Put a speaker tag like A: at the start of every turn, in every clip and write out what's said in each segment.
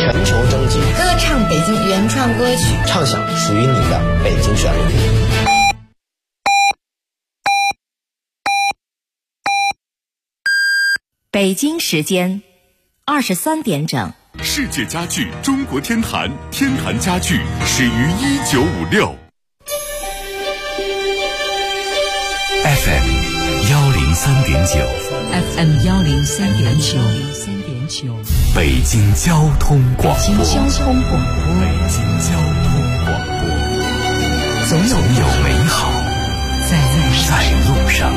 A: 全球征集，
B: 歌唱北京原创歌曲，
A: 畅想属于你的北京旋律。
C: 北京时间23点整。
D: 世界家具中国天坛，天坛家具始于1956。
E: FM 103.9
F: FM 103.9
E: 北京交通广播。
F: 北京交通广播，
E: 总有美好在路上。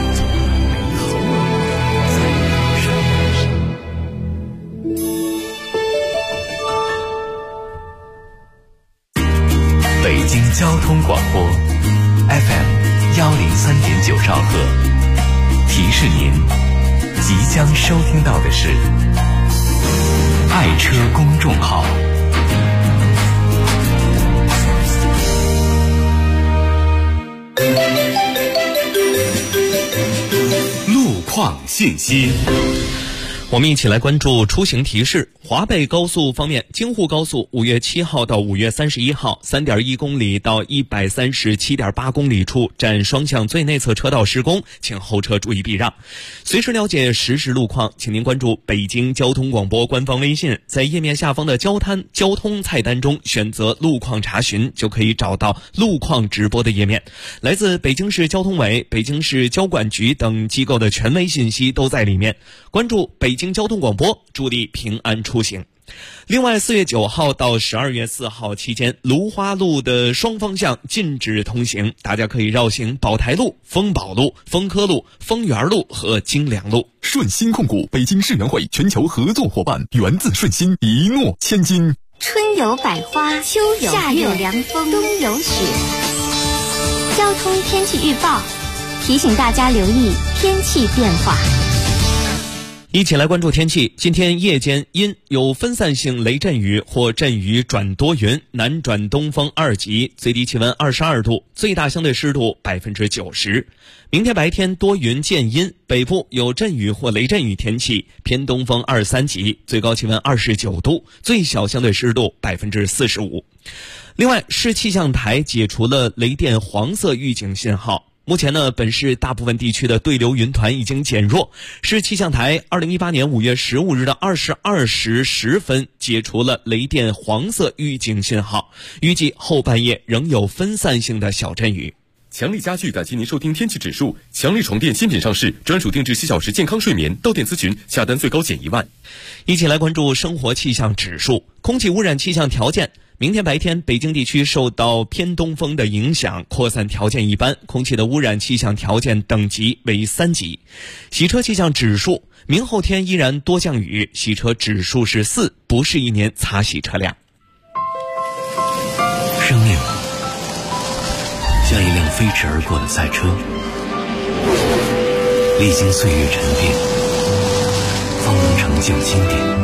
E: 北京交通广播 FM 103.9兆赫，提示您即将收听到的是爱车公众号。
D: 路况信息。
G: 我们一起来关注出行提示。华北高速方面，京沪高速5月7号到5月31号 3.1 公里到 137.8 公里处占双向最内侧车道施工，请后车注意避让。随时了解实时路况，请您关注北京交通广播官方微信，在页面下方的交通菜单中选择路况查询，就可以找到路况直播的页面。来自北京市交通委、北京市交管局等机构的权威信息都在里面。关注北京交通广播，助力平安出行。另外，4月9号到12月4号期间，芦花路的双方向禁止通行，大家可以绕行宝台路、丰宝路、丰科路、丰源路和京良路。
D: 顺心控股北京世园会全球合作伙伴，源自顺心，一诺千金。
H: 春有百花，秋有夏有凉风，冬有雪。交通天气预报提醒大家留意天气变化。
G: 一起来关注天气。今天夜间阴，有分散性雷阵雨或阵雨转多云，南转东风2级，最低气温22度，最大相对湿度90%。明天白天多云见阴，北部有阵雨或雷阵雨天气，偏东风2、3级，最高气温29度，最小相对湿度45%。另外，市气象台解除了雷电黄色预警信号。目前呢，本市大部分地区的对流云团已经减弱。市气象台2018年5月15日的22时10分解除了雷电黄色预警信号，预计后半夜仍有分散性的小阵雨。
D: 强力家具感谢您收听天气指数。强力床垫新品上市，专属定制7小时健康睡眠，到店咨询下单最高减1万。
G: 一起来关注生活气象指数。空气污染气象条件，明天白天北京地区受到偏东风的影响，扩散条件一般，空气的污染气象条件等级为3级。洗车气象指数，明后天依然多降雨，洗车指数是4，不是一年擦洗车辆。
E: 生命像一辆飞驰而过的赛车，历经岁月沉淀，方能成就经典。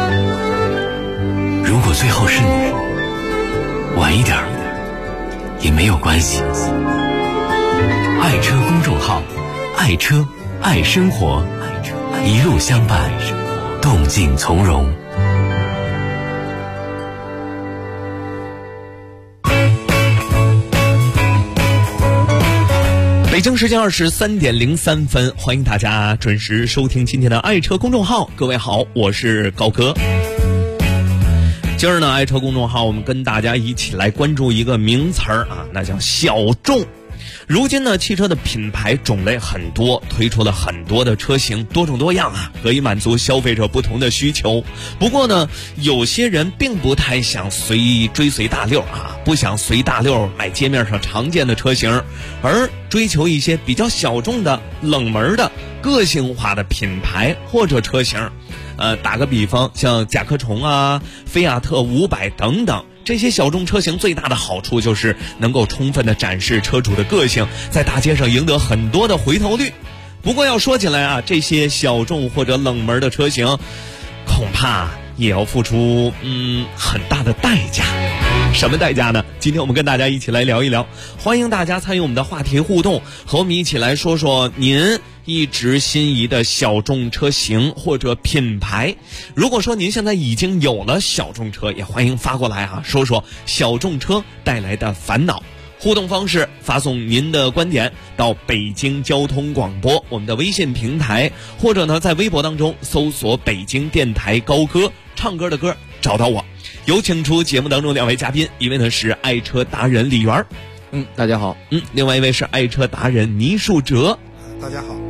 E: 如果最后是你，晚一点也没有关系。爱车公众号，爱车爱生活，一路相伴，动静从容。
G: 北京时间23点03分，欢迎大家准时收听今天的爱车公众号。各位好，我是高哥。今儿呢，爱车公众号我们跟大家一起来关注一个名词儿啊，那叫小众。如今呢，汽车的品牌种类很多，推出了很多的车型，多种多样啊，可以满足消费者不同的需求。不过呢，有些人并不太想追随大溜啊，不想随大溜买街面上常见的车型，而追求一些比较小众的、冷门的、个性化的品牌或者车型。打个比方，像甲壳虫啊、菲亚特500等等，这些小众车型最大的好处就是能够充分的展示车主的个性，在大街上赢得很多的回头率。不过要说起来啊，这些小众或者冷门的车型，恐怕也要付出很大的代价。 什么代价呢？今天我们跟大家一起来聊一聊，欢迎大家参与我们的话题互动，和我们一起来说说您一直心仪的小众车型或者品牌。如果说您现在已经有了小众车，也欢迎发过来啊，说说小众车带来的烦恼。互动方式，发送您的观点到北京交通广播我们的微信平台，或者呢在微博当中搜索北京电台高歌，唱歌的歌，找到我。有请出节目当中两位嘉宾，一位呢是爱车达人李源，
F: 大家好，
G: 另外一位是爱车达人倪树哲，
I: 大家好。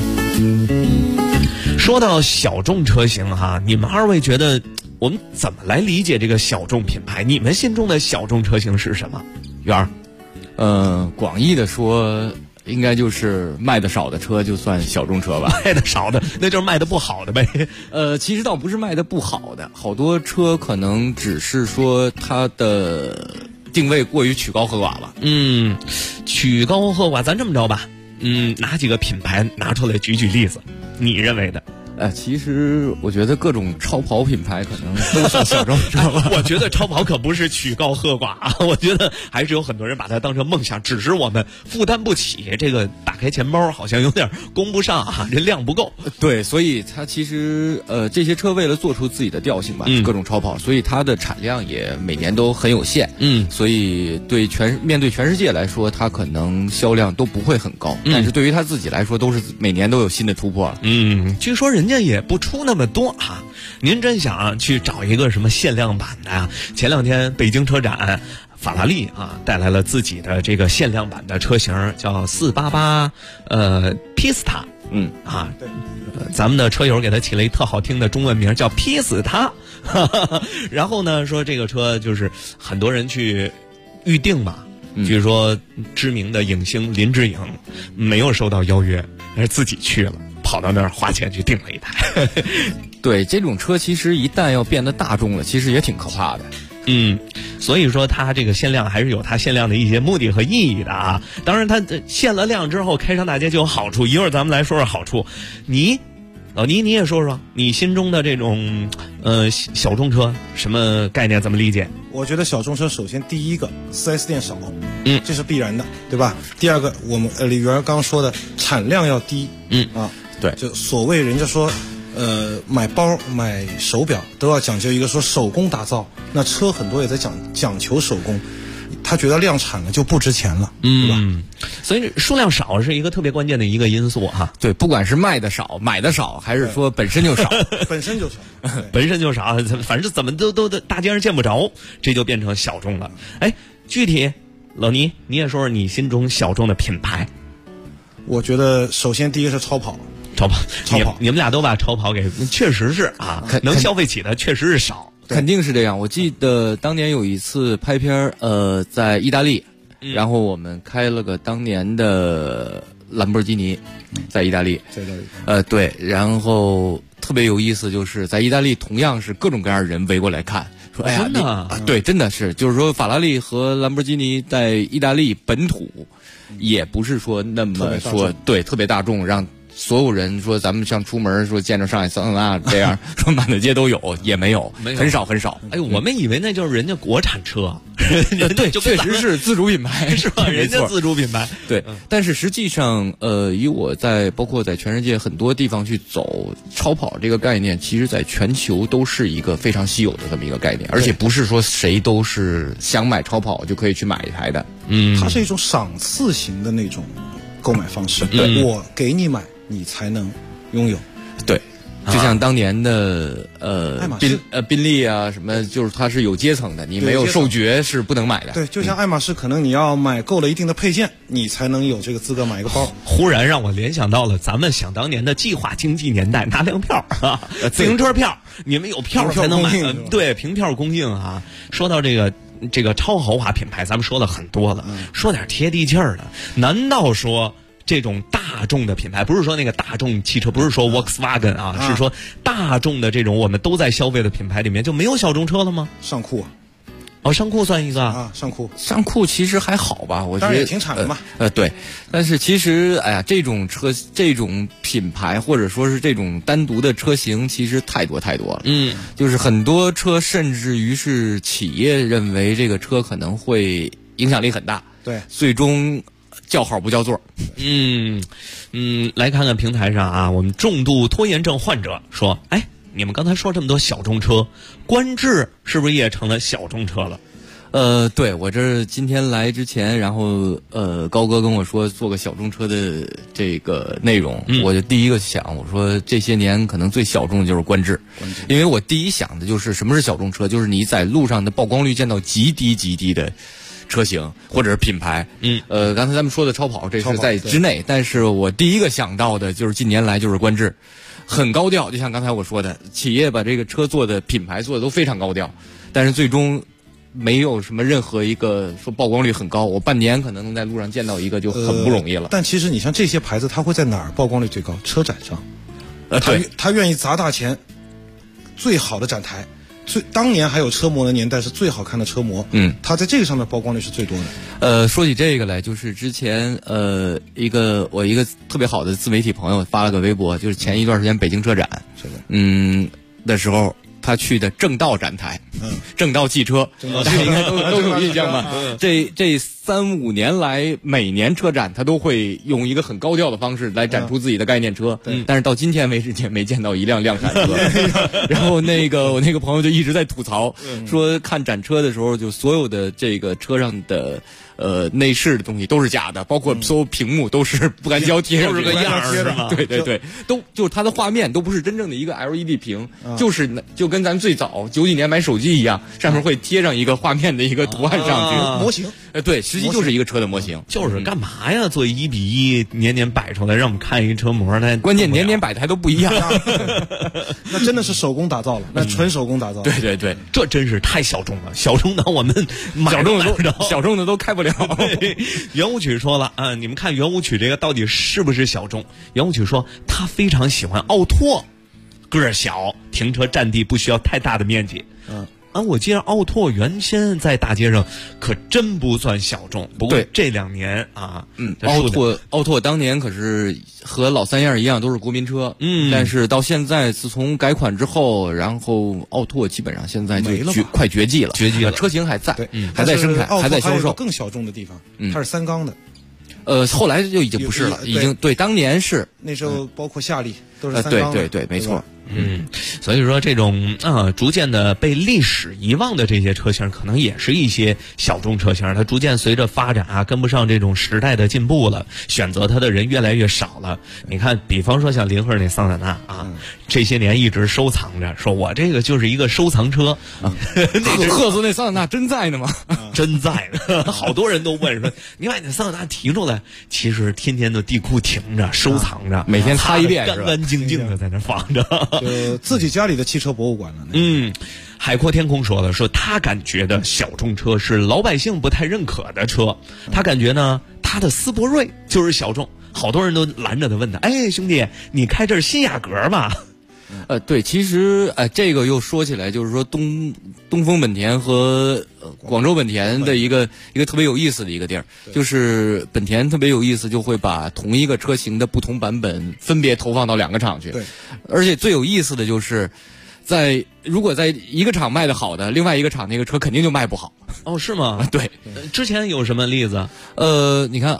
G: 说到小众车型哈，你们二位觉得我们怎么来理解这个小众品牌？你们心中的小众车型是什么？源儿。
F: 广义的说，应该就是卖的少的车就算小众车吧。
G: 卖的少的，那就是卖的不好的呗。
F: 其实倒不是卖的不好的，好多车可能只是说它的定位过于曲高和寡吧。
G: 曲高和寡，咱这么着吧，拿几个品牌拿出来举举例子，你认为的？
F: 其实我觉得各种超跑品牌可能都算小众车吧。
G: 我觉得超跑可不是曲高和寡啊，我觉得还是有很多人把它当成梦想，只是我们负担不起。这个打开钱包好像有点供不上啊，这量不够。
F: 对，所以它其实这些车为了做出自己的调性吧，各种超跑，所以它的产量也每年都很有限。所以面对全世界来说，它可能销量都不会很高，但是对于它自己来说，都是每年都有新的突破了。
G: 据说人家也不出那么多啊。您真想去找一个什么限量版的啊？前两天北京车展，法拉利啊带来了自己的这个限量版的车型，叫488Pista。咱们的车友给他起了一特好听的中文名，叫劈死他。然后呢，说这个车就是很多人去预定嘛。比如说知名的影星林志颖没有收到邀约，而是自己去了，跑到那儿花钱去订了一台。
F: 对，这种车其实一旦要变得大众了，其实也挺可怕的。
G: 所以说它这个限量还是有它限量的一些目的和意义的啊。当然它限了量之后开上大街就有好处，一会儿咱们来说说好处。老倪你也说说你心中的这种小众车什么概念，怎么理解？
I: 我觉得小众车首先第一个 4S 店少，这是必然的，对吧？第二个我们李源刚刚说的产量要低，
F: 对，
I: 就所谓人家说买包买手表都要讲究一个说手工打造，那车很多也在讲求手工，他觉得量产了就不值钱了，对吧？
G: 所以数量少是一个特别关键的一个因素哈。
F: 对，不管是卖的少、买的少，还是说本身就少，
I: 本身就少，
G: 本身就少，反正怎么都大街上见不着，这就变成小众了。具体老倪你也说说你心中小众的品牌。
I: 我觉得首先第一个是超跑，
G: 你们俩都把超跑给，确实是啊，能消费起的确实是少。
F: 肯定是这样。我记得当年有一次拍片在意大利，然后我们开了个当年的兰博基尼，在意大利。对，然后特别有意思，就是在意大利同样是各种各样的人围过来看，说哎呀，
G: 真的
F: 对，真的是，就是说法拉利和兰博基尼在意大利本土也不是说那么说对特别大众，让所有人说咱们像出门说见着上海桑塔纳这样说满大街都有，也没有，很少很少。
G: 我们以为那就是人家国产车，
F: 对，确实是自主品牌，
G: 是吧？人家自主品牌，
F: 对。但是实际上，以我包括在全世界很多地方去走，超跑这个概念，其实在全球都是一个非常稀有的这么一个概念，而且不是说谁都是想买超跑就可以去买一台的。
I: 它是一种赏赐型的那种购买方式，我给你买。你才能拥有，
F: 对，就像当年的宾利啊什么，就是它是有阶层的，你没有授爵是不能买的。
I: 对，就像爱马仕，可能你要买够了一定的配件，你才能有这个资格买一个包。
G: 忽然让我联想到了咱们想当年的计划经济年代，拿粮票啊，自行车票，你们有票才能买，对，凭票供应啊。说到这个超豪华品牌，咱们说了很多了，说点贴地气儿的，难道说？这种大众的品牌，不是说那个大众汽车，不是说 Volkswagen 啊，是说大众的这种我们都在消费的品牌里面就没有小众车了吗？
I: 尚酷
G: 哦，尚酷算一个
I: 啊，尚酷
F: 其实还好吧，我觉得
I: 当然也挺产的嘛。
F: 对，但是其实哎呀，这种品牌或者说是这种单独的车型，其实太多了。就是很多车，甚至于是企业认为这个车可能会影响力很大，
I: 对，
F: 最终叫好不叫座。
G: 来看看平台上啊，我们重度拖延症患者说，哎，你们刚才说这么多小众车，观致是不是也成了小众车了？
F: 对，我这今天来之前，然后高哥跟我说做个小众车的这个内容，我就第一个想，我说这些年可能最小众的就是观致，因为我第一想的就是什么是小众车，就是你在路上的曝光率见到极低的车型或者是品牌。刚才咱们说的超跑，这是在之内，但是我第一个想到的就是近年来就是观致，很高调，就像刚才我说的，企业把这个车做的品牌做的都非常高调，但是最终没有什么任何一个说曝光率很高，我半年可能能在路上见到一个就很不容易了。
I: 但其实你像这些牌子，它会在哪儿曝光率最高？车展上，他愿意砸大钱，最好的展台，当年还有车模的年代是最好看的车模，他在这个上面曝光率是最多的。
F: 说起这个来，就是之前我一个特别好的自媒体朋友发了个微博，就是前一段时间北京车展，的时候。他去的正道展台，正道汽车，大家应该都有印象吧？这3-5年来，每年车展他都会用一个很高调的方式来展出自己的概念车，但是到今天为止也没见到一辆量产车。然后我那个朋友就一直在吐槽，说看展车的时候，就所有的这个车上的内饰的东西都是假的，包括所有屏幕都是不干胶贴上去，
G: 都是个样是吗？
F: 对，都就是它的画面都不是真正的一个 LED 屏，就跟咱最早90几年买手机一样，上面会贴上一个画面的一个图案上去，
I: 模型。
F: 对，实际就是一个车的模型。
G: 就是干嘛呀？做1:1年摆出来，让我们看一车模，那
F: 关键年摆的还都不一样。
I: 那真的是手工打造了，那纯手工打造。
F: 对，
G: 这真是太小众了，小众到我们
F: 小众的都开不了。
G: 圆舞曲说了啊，你们看圆舞曲这个到底是不是小众？圆舞曲说他非常喜欢奥拓，个儿小，停车占地不需要太大的面积。我记得奥拓原先在大街上可真不算小众，不过这2年啊，
F: 奥拓当年可是和老三样一样都是国民车，但是到现在自从改款之后，然后奥拓基本上现在就快绝迹了，车型还在，还在生产，还在销售。
I: 更小众的地方，它是3缸的。
F: 后来就已经不是了，已经当年是
I: 那时候包括夏利都是3缸的。
F: 对，没错。
G: 所以说这种逐渐的被历史遗忘的这些车型，可能也是一些小众车型，它逐渐随着发展啊，跟不上这种时代的进步了，选择它的人越来越少了。你看，比方说像林赫那桑塔纳啊，这些年一直收藏着，说我这个就是一个收藏车。
F: 赫斯那桑塔纳真在呢吗？
G: 真在呢，好多人都问说，你把你的桑塔纳提出来，其实天天的地库停着，收藏着，
F: 每天擦一遍，
G: 干干净净的在那放着。
I: 自己家里的汽车博物馆了。
G: 海阔天空说了，说他感觉的小众车是老百姓不太认可的车，他感觉呢，他的斯铂瑞就是小众，好多人都拦着他问他，哎，兄弟，你开这是新雅阁吧？
F: 对，其实这个又说起来，就是说东风本田和广州本田的一个特别有意思的一个地儿，就是本田特别有意思，就会把同一个车型的不同版本分别投放到2个厂去。
I: 对，
F: 而且最有意思的就是，如果在一个厂卖的好的，另外一个厂那个车肯定就卖不好。
G: 哦，是吗？
F: 对，
G: 之前有什么例子？
F: 你看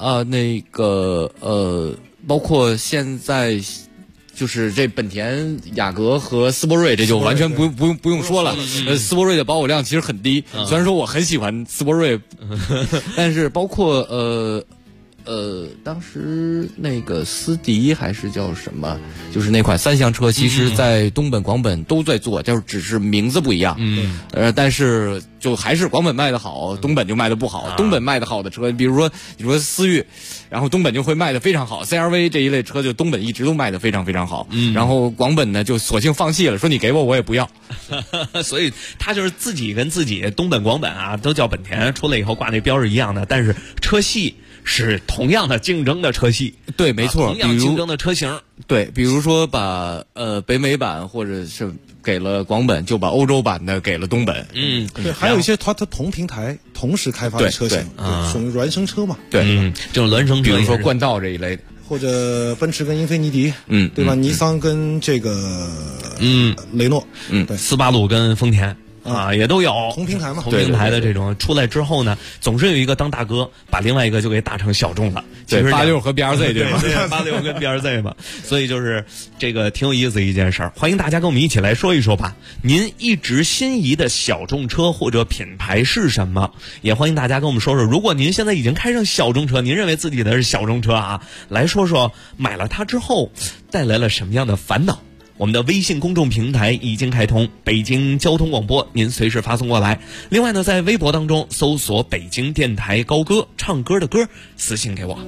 F: 包括现在。就是这本田雅阁和斯铂瑞，这就完全不用说了。斯铂瑞的保有量其实很低，虽然说我很喜欢斯铂瑞，但是包括当时那个斯迪还是叫什么，就是那款3厢车，其实在东本、广本都在做，就是只是名字不一样。但是就还是广本卖的好，东本就卖的不好。东本卖的好的车，比如说思域，然后东本就会卖的非常好。CR-V 这一类车就东本一直都卖的非常非常好。然后广本呢就索性放弃了，说你给我也不要。
G: 所以他就是自己跟自己东本、广本啊都叫本田，出来以后挂那标是一样的，但是车系是同样的竞争的车系。
F: 对，没错，
G: 同样竞争的车型。
F: 对，比如说把北美版或者是给了广本，就把欧洲版的给了东本。
I: 对，还有一些它同平台同时开发的车型，属于孪生车嘛。
F: 对，
G: 这种孪生车，
F: 比如说冠道这一类的，
I: 或者奔驰跟英菲尼迪，对吧？尼桑跟这个雷诺，对，
G: 斯巴鲁跟丰田。也都有
I: 同平台嘛，
G: 同平台的这种出来之后呢，总是有一个当大哥，把另外一个就给打成小众了。
F: 对，86和 BRZ 对吗？
G: 对，86跟 BRZ 嘛，所以就是这个挺有意思的一件事儿。欢迎大家跟我们一起来说一说吧，您一直心仪的小众车或者品牌是什么？也欢迎大家跟我们说说，如果您现在已经开上小众车，您认为自己的是小众车啊，来说说买了它之后带来了什么样的烦恼。我们的微信公众平台已经开通，北京交通广播，您随时发送过来。另外呢，在微博当中搜索北京电台高歌，唱歌的歌，私信给我。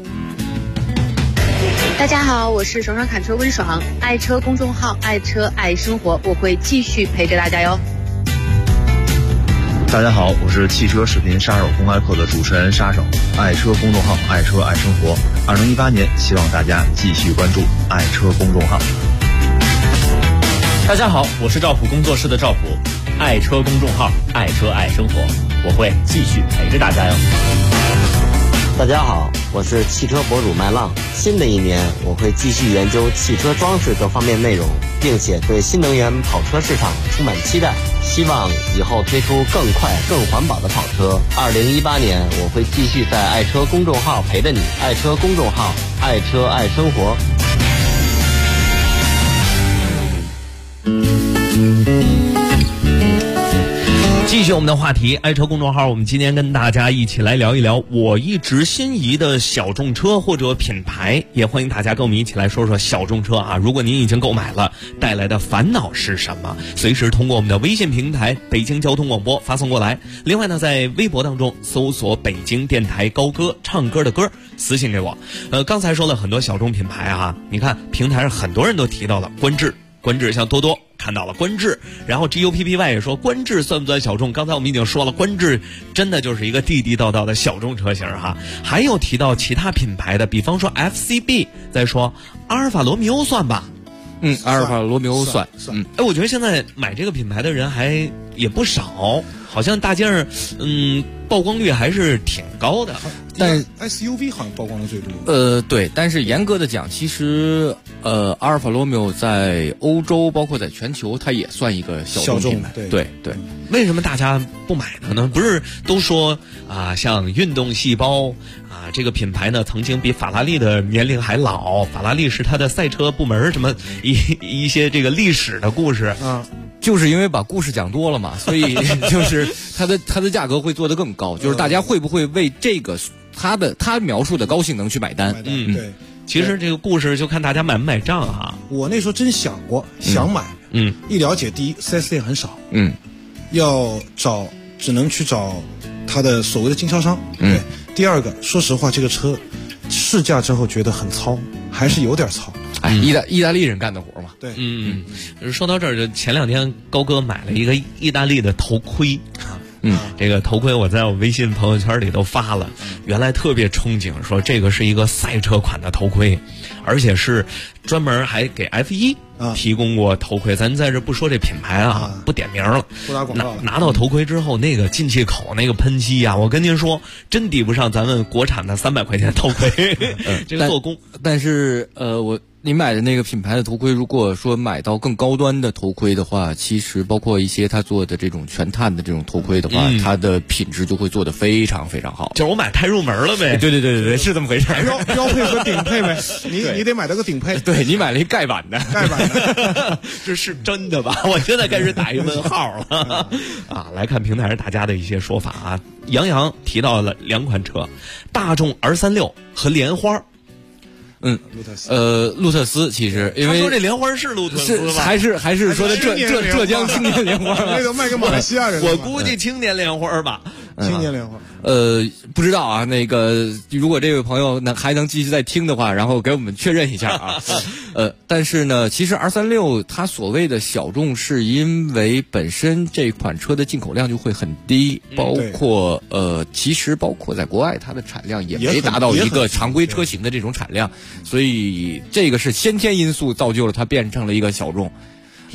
J: 大家好，我是爽爽侃车温爽，爱车公众号爱车爱生活，我会继续陪着大家哟。
K: 大家好，我是汽车视频杀手公开课的主持人杀手，爱车公众号爱车爱生活。2018年，希望大家继续关注爱车公众号。
L: 大家好，我是赵普工作室的赵普，爱车公众号爱车爱生活，我会继续陪着大家哟。
M: 大家好，我是汽车博主麦浪，新的一年我会继续研究汽车装饰各方面内容，并且对新能源跑车市场充满期待，希望以后推出更快更环保的跑车。2018年我会继续在爱车公众号陪着你，爱车公众号爱车爱生活。
G: 继续我们的话题，爱车公众号，我们今天跟大家一起来聊一聊我一直心仪的小众车或者品牌，也欢迎大家跟我们一起来说说小众车啊。如果您已经购买了，带来的烦恼是什么？随时通过我们的微信平台北京交通广播发送过来。另外呢，在微博当中搜索北京电台高歌，唱歌的歌，私信给我。刚才说了很多小众品牌啊，你看平台上很多人都提到了观致，像多多看到了观致，然后 GUPPY 也说观致算不算小众？刚才我们已经说了，观致真的就是一个地地道道的小众车型哈。还有提到其他品牌的，比方说 FCB， 再说阿尔法罗密欧算吧？
F: 阿尔法罗密欧算。
G: 我觉得现在买这个品牌的人还也不少，好像大街上曝光率还是挺高的。
I: 但 SUV 好像曝光的最多。
F: 对，但是严格的讲，其实阿尔法罗密欧在欧洲，包括在全球，它也算一个小众品牌。对。
G: 为什么大家不买它呢？不是都说像运动细胞这个品牌呢，曾经比法拉利的年龄还老。法拉利是它的赛车部门，什么一些这个历史的故事
F: 就是因为把故事讲多了嘛，所以就是它的价格会做得更高。就是大家会不会为这个他描述的高性能去买单？
I: 对。
G: 其实这个故事就看大家买不买账啊。
I: 我那时候真想过想买，一了解，第一 4S 店很少，要只能去找他的所谓的经销商，对。第二个，说实话，这个车试驾之后觉得很糙，还是有点糙。
F: 意大利人干的活嘛。
I: 对。
G: 说到这儿，就前2天高哥买了一个意大利的头盔这个头盔我在我微信朋友圈里都发了，原来特别憧憬说这个是一个赛车款的头盔，而且是专门还给 F1提供过头盔。咱在这不说这品牌不点名了，
I: 不打广告。
G: 拿到头盔之后，那个进气口那个喷漆我跟您说，真抵不上咱们国产的300块钱头盔这个做工。
F: 但是你买的那个品牌的头盔，如果说买到更高端的头盔的话，其实包括一些他做的这种全碳的这种头盔的话，它的品质就会做得非常非常好。
G: 就是我买太入门了呗。
F: 对，是这么回事。
I: 标配和顶配呗，你得买到个顶配。
F: 对，你买了一盖板的，
G: 这是真的吧？我现在开始打一问号了来看平台上大家的一些说法杨洋提到了2款车，大众 R36 和莲花。
F: 路特斯其实因为
G: 他说这莲花是路特斯吧？
F: 还是说的浙江青年莲花
I: 那个卖给马来西亚人，
G: 我估计青年莲花吧。
I: 青年莲花，
F: 不知道啊。那个，如果这位朋友还能继续再听的话，然后给我们确认一下啊。但是呢，其实 R36它所谓的小众，是因为本身这款车的进口量就会很低，包括其实包括在国外它的产量也没达到一个常规车型的这种产量，所以这个是先天因素造就了它变成了一个小众。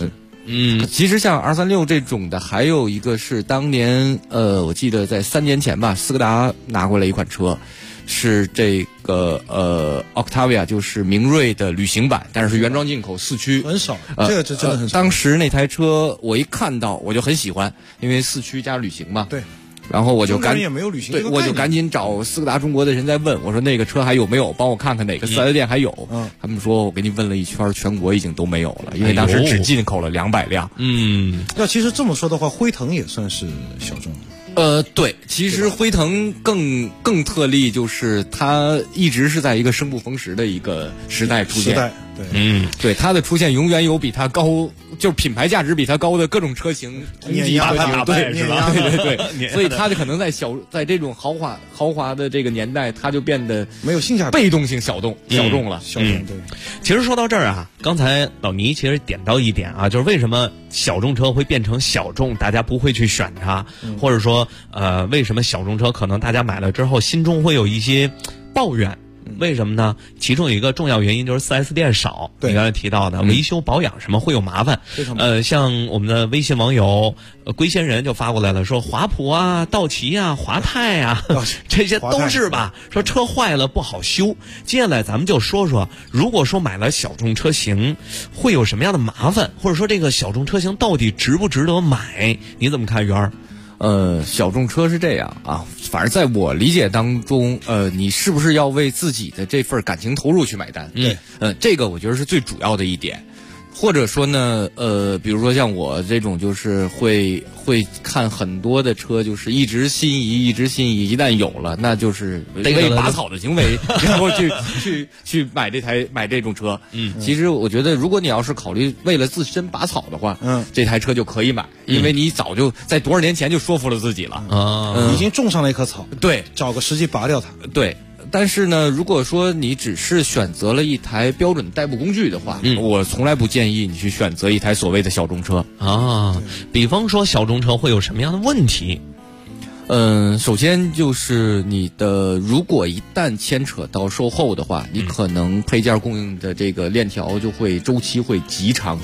F: 其实像 R36这种的，还有一个是当年我记得在3年前吧，斯柯达拿过来一款车，是这个Octavia， 就是明锐的旅行版，但是原装进口4驱，
I: 很少，这个真的很少。
F: 当时那台车我一看到我就很喜欢，因为4驱加旅行嘛。
I: 对。
F: 然后我就
I: 也没有旅行，
F: 对，我就赶紧找斯柯达中国的人在问，我说那个车还有没有，帮我看看哪个4S店还有。他们说我给你问了一圈，全国已经都没有了，因为当时只进口了200辆。
I: 要其实这么说的话，辉腾也算是小众。
F: 对，其实辉腾更特例，就是它一直是在一个生不逢时的一个时代出现。
I: 对，
F: 对，它的出现永远有比它高，就是品牌价值比它高的各种车型
I: 碾压它，
F: 对，
I: 是吧？
F: 对，所以它就可能在这种豪华的这个年代，它就变得
I: 没有性价比，
F: 被动性小众了。
I: 对。
G: 其实说到这儿啊，刚才老倪其实点到一点啊，就是为什么小众车会变成小众，大家不会去选它，或者说为什么小众车可能大家买了之后心中会有一些抱怨。为什么呢？其中有一个重要原因就是 4S 店少，你刚才提到的维修保养什么会有麻烦。像我们的微信网友龟仙人就发过来了，说华普啊、道奇啊、华泰啊，这些都是吧？说车坏了不好修。接下来咱们就说说，如果说买了小众车型，会有什么样的麻烦，或者说这个小众车型到底值不值得买？你怎么看，元儿？
F: 小众车是这样啊，反正在我理解当中，你是不是要为自己的这份感情投入去买单？
I: 对，
F: 这个我觉得是最主要的一点。或者说呢，比如说像我这种，就是会看很多的车，就是一直心仪，一旦有了，那就是为拔草的行为，然后去买这种车。其实我觉得，如果你要是考虑为了自身拔草的话，这台车就可以买，因为你早就在多少年前就说服了自己了，
I: 已经种上了一棵草，
F: 对，
I: 找个时机拔掉它，
F: 对。但是呢，如果说你只是选择了一台标准代步工具的话，我从来不建议你去选择一台所谓的小众车
G: 啊。比方说小众车会有什么样的问题？
F: 首先就是你的，如果一旦牵扯到售后的话，你可能配件供应的这个链条就会周期会极长。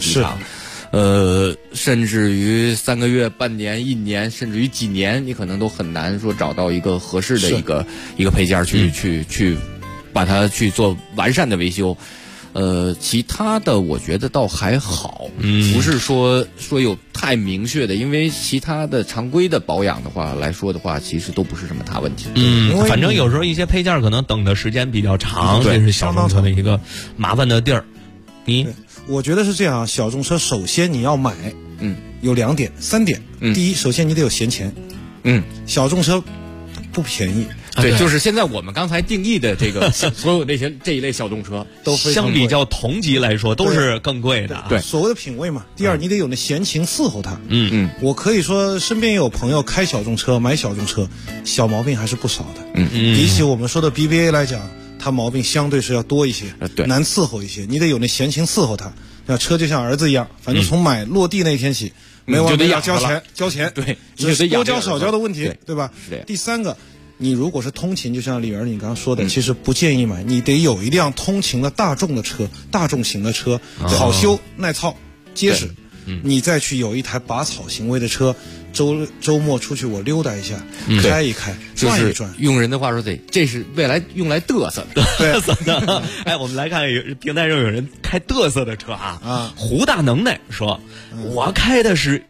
F: 甚至于3个月、半年、1年，甚至于几年，你可能都很难说找到一个合适的一个配件去把它去做完善的维修。其他的我觉得倒还好，不是说有太明确的，因为其他的常规的保养的话来说的话，其实都不是什么大问题。
G: 反正有时候一些配件可能等的时间比较长，这是小众车的一个麻烦的地儿。
I: 我觉得是这样啊，小众车首先你要买，有3点。第一，首先你得有闲钱，小众车不便宜。
F: 对，就是现在我们刚才定义的这个所有这一类小众车
I: 都非常
G: 相比较同级来说都是更贵的。
F: 对，
I: 所谓的品味嘛。第二，你得有那闲情伺候它。我可以说身边也有朋友开小众车，买小众车，小毛病还是不少的。比起我们说的 BBA 来讲，它毛病相对是要多一些，难伺候一些。你得有那闲情伺候它。那车就像儿子一样，反正从买落地那天起，没完没了交钱。
F: 对，
I: 只是多交少交的问题，对吧？
F: 是的。
I: 第三个，你如果是通勤，就像李元你刚刚说的，其实不建议买，你得有一辆通勤的大众的车，大众型的车，好修耐操结实。你再去有一台拔草行为的车，周末出去我溜达一下，开一开，转一转。
F: 用人的话说，这是未来用来嘚瑟的。
G: 嘚瑟的。哎，我们来看平台上有人开嘚瑟的车啊。胡大能耐说，我开的是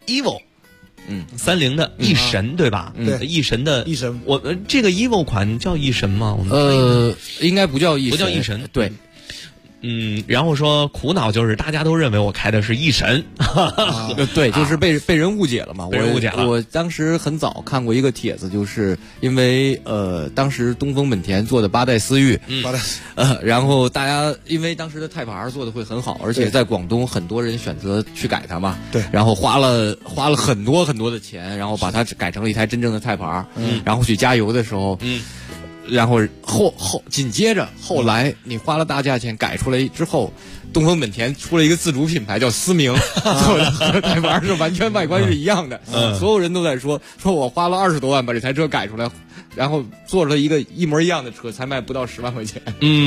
G: EVO。30的翼神对吧？
I: 对，
G: 翼神的
I: 翼神。
G: 我这个 EVO 款叫翼神吗？
F: 应该不叫翼神，
G: 不叫翼神。
F: 对。
G: 然后说苦恼就是大家都认为我开的是翼神，
F: 对，就是被人误解了嘛。
G: 被人误解了。
F: 我当时很早看过一个帖子，就是因为当时东风本田做的8代思域，然后大家因为当时的Type R做的会很好，而且在广东很多人选择去改它嘛，
I: 对，
F: 然后花了很多很多的钱，然后把它改成了一台真正的Type R，然后去加油的时候。 然后紧接着后来你花了大价钱改出来之后，东风本田出了一个自主品牌叫思明，做的和台湾是完全外观是一样的，所有人都在说我花了20多万把这台车改出来，然后做了一个一模一样的车，才卖不到10万块钱。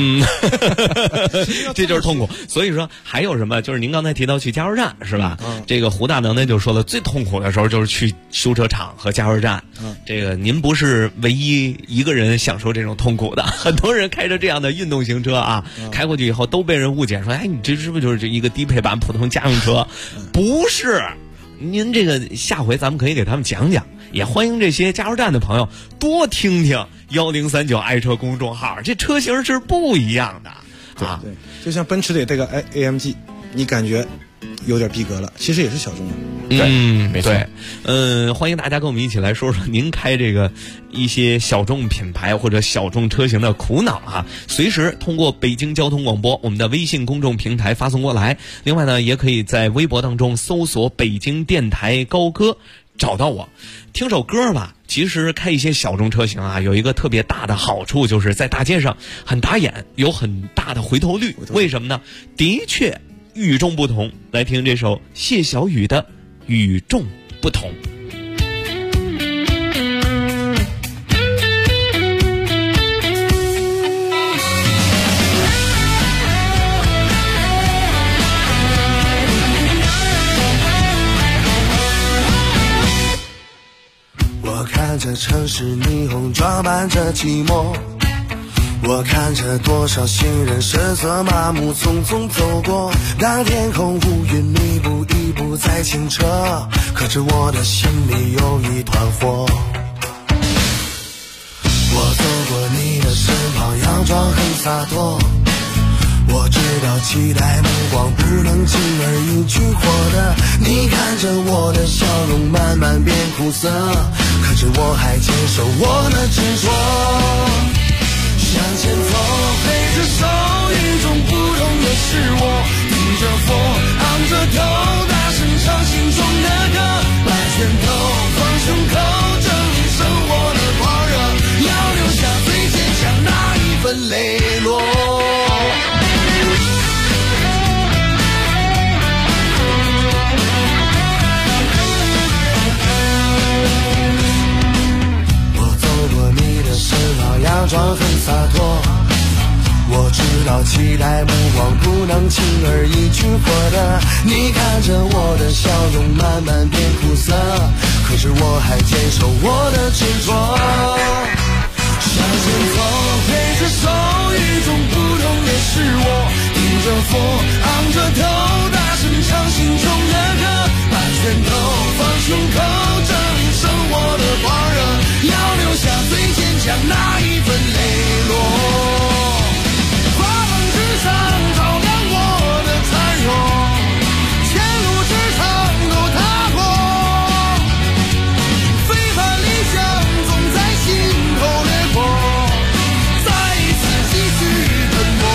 G: 这就是痛苦。所以说还有什么？就是您刚才提到去加油站是吧？这个胡大能耐就说了，最痛苦的时候就是去修车厂和加油站。这个您不是唯一一个人享受这种痛苦的，很多人开着这样的运动型车啊，开过去以后都被人误解说，哎，你这是不是就是一个低配版普通家用车？不是。您这个下回咱们可以给他们讲讲，也欢迎这些加油站的朋友多听听1039爱车公众号，这车型是不一样的啊。
I: 对，就像奔驰的这个 AMG， 你感觉有点逼格了，其实也是小众的。
G: 没错。欢迎大家跟我们一起来说说您开这个一些小众品牌或者小众车型的苦恼啊，随时通过北京交通广播我们的微信公众平台发送过来。另外呢，也可以在微博当中搜索北京电台高歌找到我。听首歌吧，其实开一些小众车型啊，有一个特别大的好处，就是在大街上很打眼，有很大的回头率。为什么呢？的确与众不同。来听这首谢小雨的与众不同。
N: 我看着城市霓虹装扮着寂寞，我看着多少行人神色麻木匆匆走过，当天空乌云密布一步在清澈，可是我的心里有一团火。我走过你的身旁，佯装很洒脱，我知道期待目光不能轻而易举获得，你看着我的笑容慢慢变苦涩，可是我还坚守我的执着。向前走，背着手，与众不同的是我，顶着风，昂着头，大声唱心中的歌，把拳头放胸口，证明生活的狂热，要留下最坚强那一份磊落。佯装很洒脱，我知道期待目光不能轻而易举获得，你看着我的笑容慢慢变苦涩，可是我还坚守我的执着。向前走，背着手，与众不同的是我，顶着风，昂着头，大声唱心中的歌，把拳头放胸口，证明生活的狂热，要留下最坚强那一份磊落。花棒之上照亮我的灿荣，前路之长都踏过，非凡理想总在心头掠过，再一次继续奔波。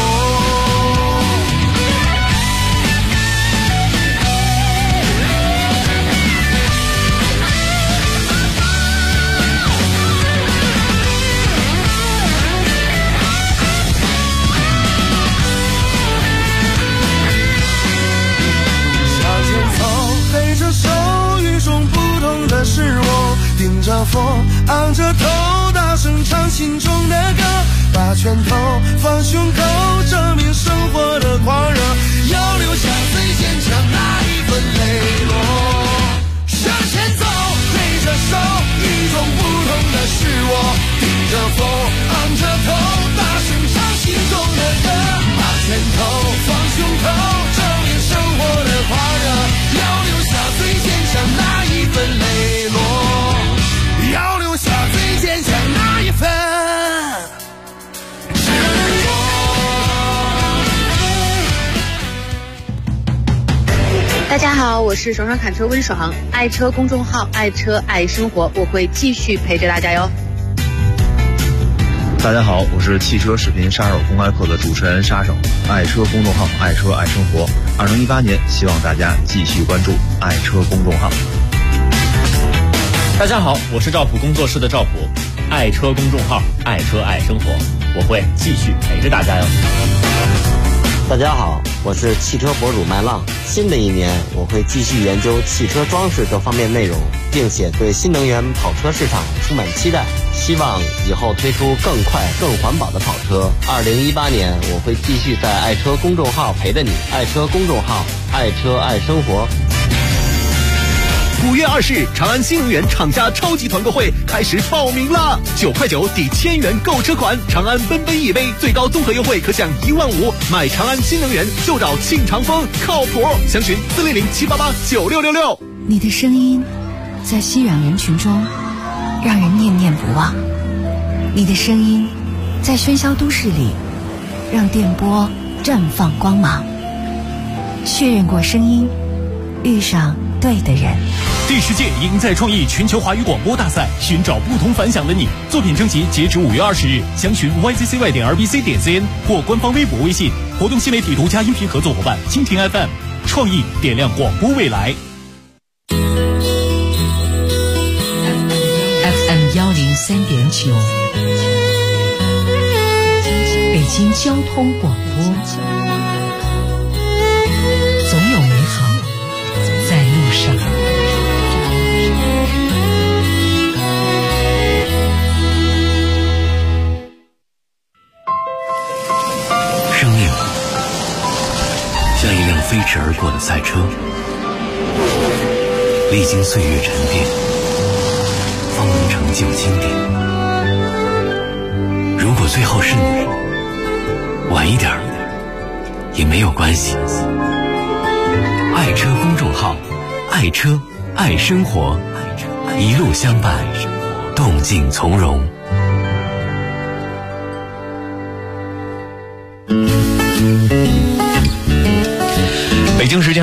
N: 是我顶着风，昂着头，大声唱心中的歌，把拳头放胸口，证明生活的狂热，要留下最坚强那一份磊落。向前走，背着手，与众不同的是我，顶着风，昂着头，大声唱心中的歌，把拳头放胸口，证明生活的狂热，要留下最坚强那一份磊落。要留下最坚强那一份执着。
J: 大家好，我是爽爽侃车温爽，爱车公众号爱车爱生活，我会继续陪着大家哟。
K: 大家好，我是汽车视频杀手公开课的主持人杀手，爱车公众号爱车爱生活。2018年，希望大家继续关注爱车公众号。
L: 大家好，我是赵普工作室的赵普，爱车公众号，爱车爱生活，我会继续陪着大家哟。
M: 大家好，我是汽车博主麦浪。新的一年，我会继续研究汽车装饰各方面内容，并且对新能源跑车市场充满期待，希望以后推出更快、更环保的跑车。2018年，我会继续在爱车公众号陪着你。爱车公众号，爱车爱生活。
O: 5月20日，长安新能源厂家超级团购会开始报名啦！9块9抵1000元购车款，长安奔奔 EV 最高综合优惠可享15000，买长安新能源就找庆长风，靠谱！详询400-788-9666。
P: 你的声音在熙攘人群中让人念念不忘，你的声音在喧嚣都市里让电波绽放光芒。确认过声音，遇上对的人。
Q: 第10届赢在创意全球华语广播大赛，寻找不同凡响的你。作品征集截止5月20日，详询 yccy.rbc.cn 或官方微博微信。活动新媒体独家音频合作伙伴蜻蜓 FM， 创意点亮广播未来。
R: FM 103.9，北京交通广播，总有美好在路上。
E: 生命像一辆飞驰而过的赛车，历经岁月沉淀，方能成就经典。如果最后是你，晚一点也没有关系。爱车公众号，爱车爱生活，一路相伴，动静从容。
G: 北京时间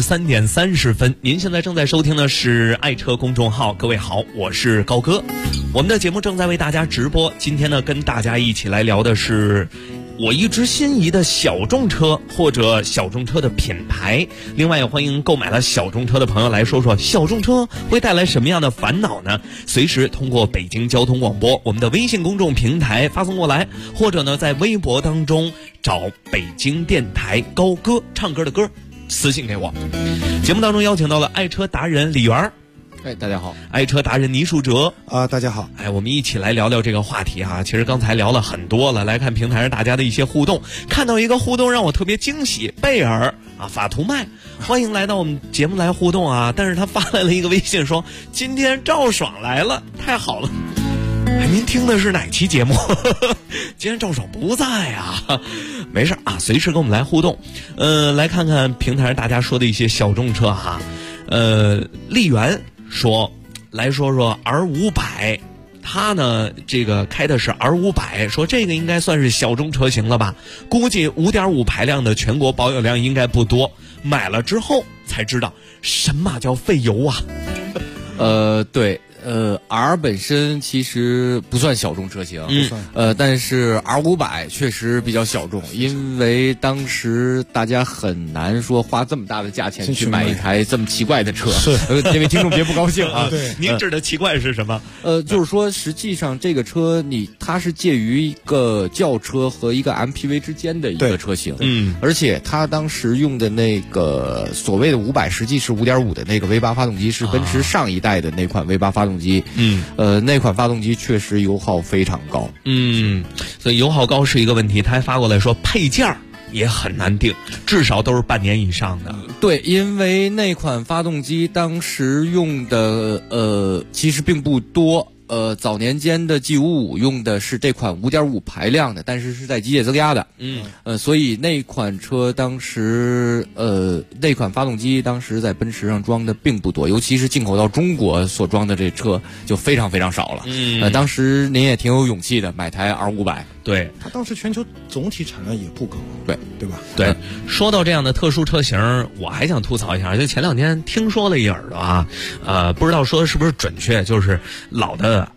G: 23:30，您现在正在收听的是爱车公众号。各位好，我是高哥，我们的节目正在为大家直播。今天呢，跟大家一起来聊的是我一直心仪的小众车或者小众车的品牌。另外也欢迎购买了小众车的朋友来说说小众车会带来什么样的烦恼呢？随时通过北京交通广播我们的微信公众平台发送过来，或者呢在微博当中找北京电台高歌唱歌的歌私信给我。节目当中邀请到了爱车达人李源，
F: 大家好。
G: 爱车达人倪树哲
I: 大家好。
G: 我们一起来聊聊这个话题啊。其实刚才聊了很多了，来看平台上大家的一些互动，看到一个互动让我特别惊喜，贝尔法图麦欢迎来到我们节目来互动啊。但是他发来了一个微信说今天赵爽来了，太好了。您听的是哪期节目？今天赵爽不在啊，没事啊，随时跟我们来互动。来看看平台上大家说的一些小众车哈。丽媛说来说说 R500， 他呢这个开的是 R500， 说这个应该算是小众车型了吧，估计 5.5 排量的全国保有量应该不多，买了之后才知道什么叫费油啊。
F: 对。R 本身其实不算小众车型，但是 R500 确实比较小众，因为当时大家很难说花这么大的价钱去买一台这么奇怪的车，这位听众别不高兴啊。
G: 对，您指的奇怪是什么？
F: 就是说实际上这个车它是介于一个轿车和一个 MPV 之间的一个车型，而且它当时用的那个所谓的500，实际是 5.5 的那个 V8 发动机，是奔驰上一代的那款 V8 发动机。那款发动机确实油耗非常高，
G: 所以油耗高是一个问题。他还发过来说配件也很难定，至少都是半年以上的。
F: 对，因为那款发动机当时用的其实并不多。早年间的 G55 用的是这款 5.5 排量的，但是是在机械增压的。所以那款车当时那款发动机当时在奔驰上装的并不多，尤其是进口到中国所装的这车就非常非常少了。当时您也挺有勇气的，买台 R500。对，
I: 它当时全球总体产量也不高，对吧？
G: 对，说到这样的特殊车型，我还想吐槽一下，就前两天听说了一耳朵啊，不知道说是不是准确，就是老的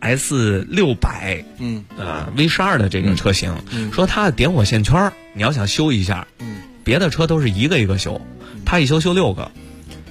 G: S600，V12的这个车型，说它的点火线圈你要想修一下，别的车都是一个一个修，它一修6个。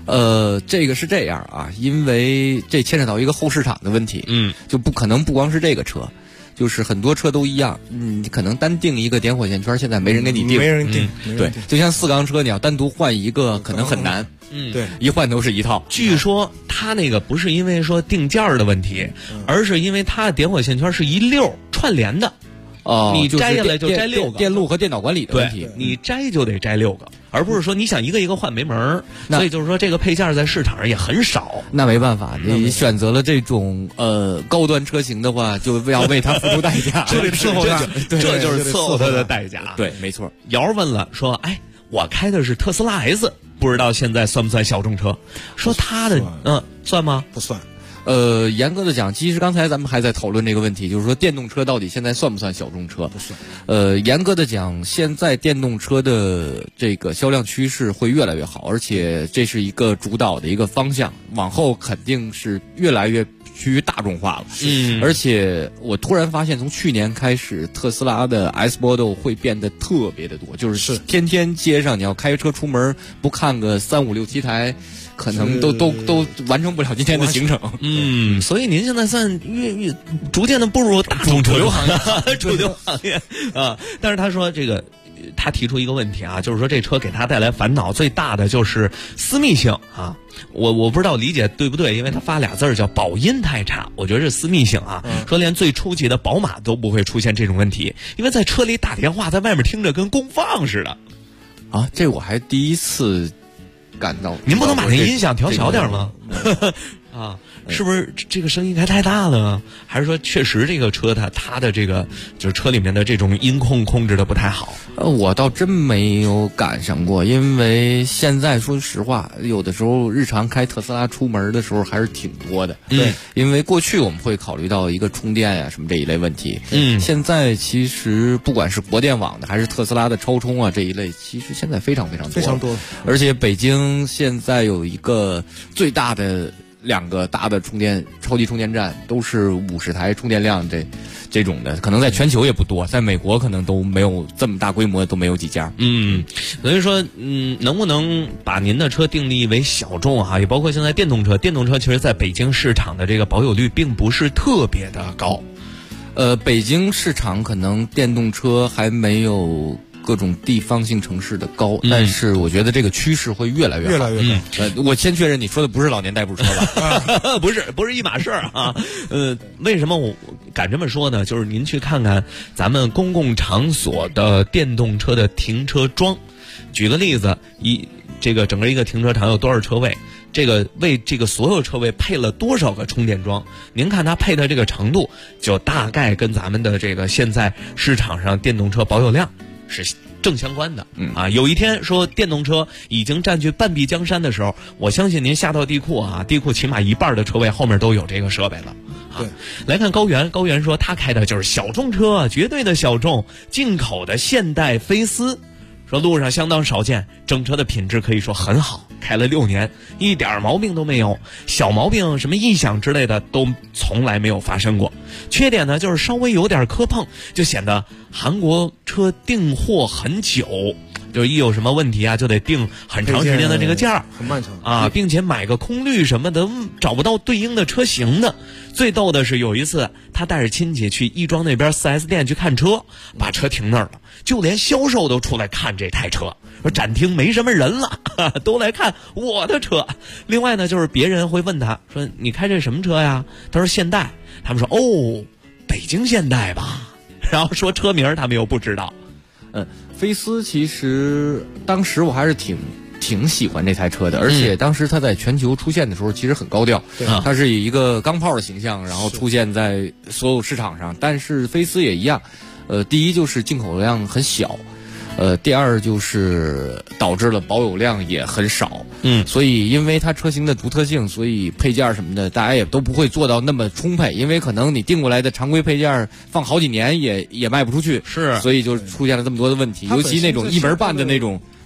F: 这个是这样啊，因为这牵扯到一个后市场的问题，就不可能不光是这个车，就是很多车都一样，你可能单定一个点火线圈，现在没人给你定，
I: 没人定，
F: 对，就像4缸车，你要单独换一个，可能很难，
I: 对，
F: 一换都是一套。
G: 据说它那个不是因为说定件的问题，而是因为它的点火线圈是一溜串联的。你摘下来就摘6个，
F: 电路和电脑管理的问题，
G: 你摘就得摘6个，而不是说你想一个一个换没门儿。所以就是说这个配件在市场上也很少。
F: 那没办法，你选择了这种高端车型的话，就要为它付出代价。
G: 这就是伺候它的代价。
F: 对，没错。
G: 瑶问了说，哎，我开的是特斯拉 S， 不知道现在算不算小众车？说它的算吗？
I: 不算。
F: 严格的讲，其实刚才咱们还在讨论这个问题，就是说电动车到底现在算不算小众车？
I: 不算。
F: 严格的讲，现在电动车的这个销量趋势会越来越好，而且这是一个主导的一个方向，往后肯定是越来越趋于大众化了。而且我突然发现，从去年开始，特斯拉的 S Model 会变得特别的多，就是天天街上你要开车出门，不看个3、5、6、7台。可能都完成不了今天的行程。
G: 所以您现在算越逐渐的步入大众主流行业，主流行业啊。但是他说这个，他提出一个问题啊，就是说这车给他带来烦恼最大的就是私密性啊。我不知道理解对不对，因为他发俩字叫保音太差，我觉得是私密性啊。说连最初级的宝马都不会出现这种问题，因为在车里打电话，在外面听着跟公放似的。
F: 啊，这我还第一次感到。
G: 您不能把那音响调小点吗？啊，是不是这个声音还太大了？还是说确实这个车它的这个就是车里面的这种音控制的不太好？
F: 我倒真没有赶上过，因为现在说实话，有的时候日常开特斯拉出门的时候还是挺多的。
I: 对，
F: 因为过去我们会考虑到一个充电呀什么这一类问题。现在其实不管是国电网的还是特斯拉的超充啊这一类，其实现在非常多，而且北京现在有一个最大的2个大的超级充电站，都是50台充电量这种的，可能在全球也不多，在美国可能都没有这么大规模，都没有几家。
G: 所以说能不能把您的车定义为小众啊？也包括现在电动车其实在北京市场的这个保有率并不是特别的高。
F: 北京市场可能电动车还没有各种地方性城市的高，但是我觉得这个趋势会越来越高。我先确认你说的不是老年代步车吧？
G: 不是一码事儿啊。为什么我敢这么说呢？就是您去看看咱们公共场所的电动车的停车桩，举个例子，这个整个一个停车场有多少车位？这个为这个所有车位配了多少个充电桩？您看它配的这个程度，就大概跟咱们的这个现在市场上电动车保有量是正相关的。有一天说电动车已经占据半壁江山的时候，我相信您下到地库啊，地库起码1半的车位后面都有这个设备了。
I: 对，
G: 来看高原说他开的就是小众车，绝对的小众，进口的现代菲斯。说路上相当少见，整车的品质可以说很好，开了6年，一点毛病都没有，小毛病什么异响之类的都从来没有发生过。缺点呢，就是稍微有点磕碰，就显得韩国车订货很久，就一有什么问题啊，就得订很长时间的这个价，
I: 很漫长
G: 啊，并且买个空滤什么的找不到对应的车型的。最逗的是有一次他带着亲戚去亦庄那边 4S 店去看车，把车停那儿了，就连销售都出来看这台车，说展厅没什么人了，都来看我的车。另外呢，就是别人会问他说你开这什么车呀？他说现代，他们说哦，北京现代吧，然后说车名他们又不知道。
F: 菲斯其实当时我还是挺喜欢这台车的，而且当时它在全球出现的时候其实很高调，它是以一个钢炮的形象，然后出现在所有市场上。但是菲斯也一样，第一就是进口量很小，第二就是导致了保有量也很少。所以因为它车型的独特性，所以配件什么的大家也都不会做到那么充沛，因为可能你订过来的常规配件放好几年也卖不出去，
G: 是，
F: 所以就出现了这么多的问题，尤其那种一门半的那种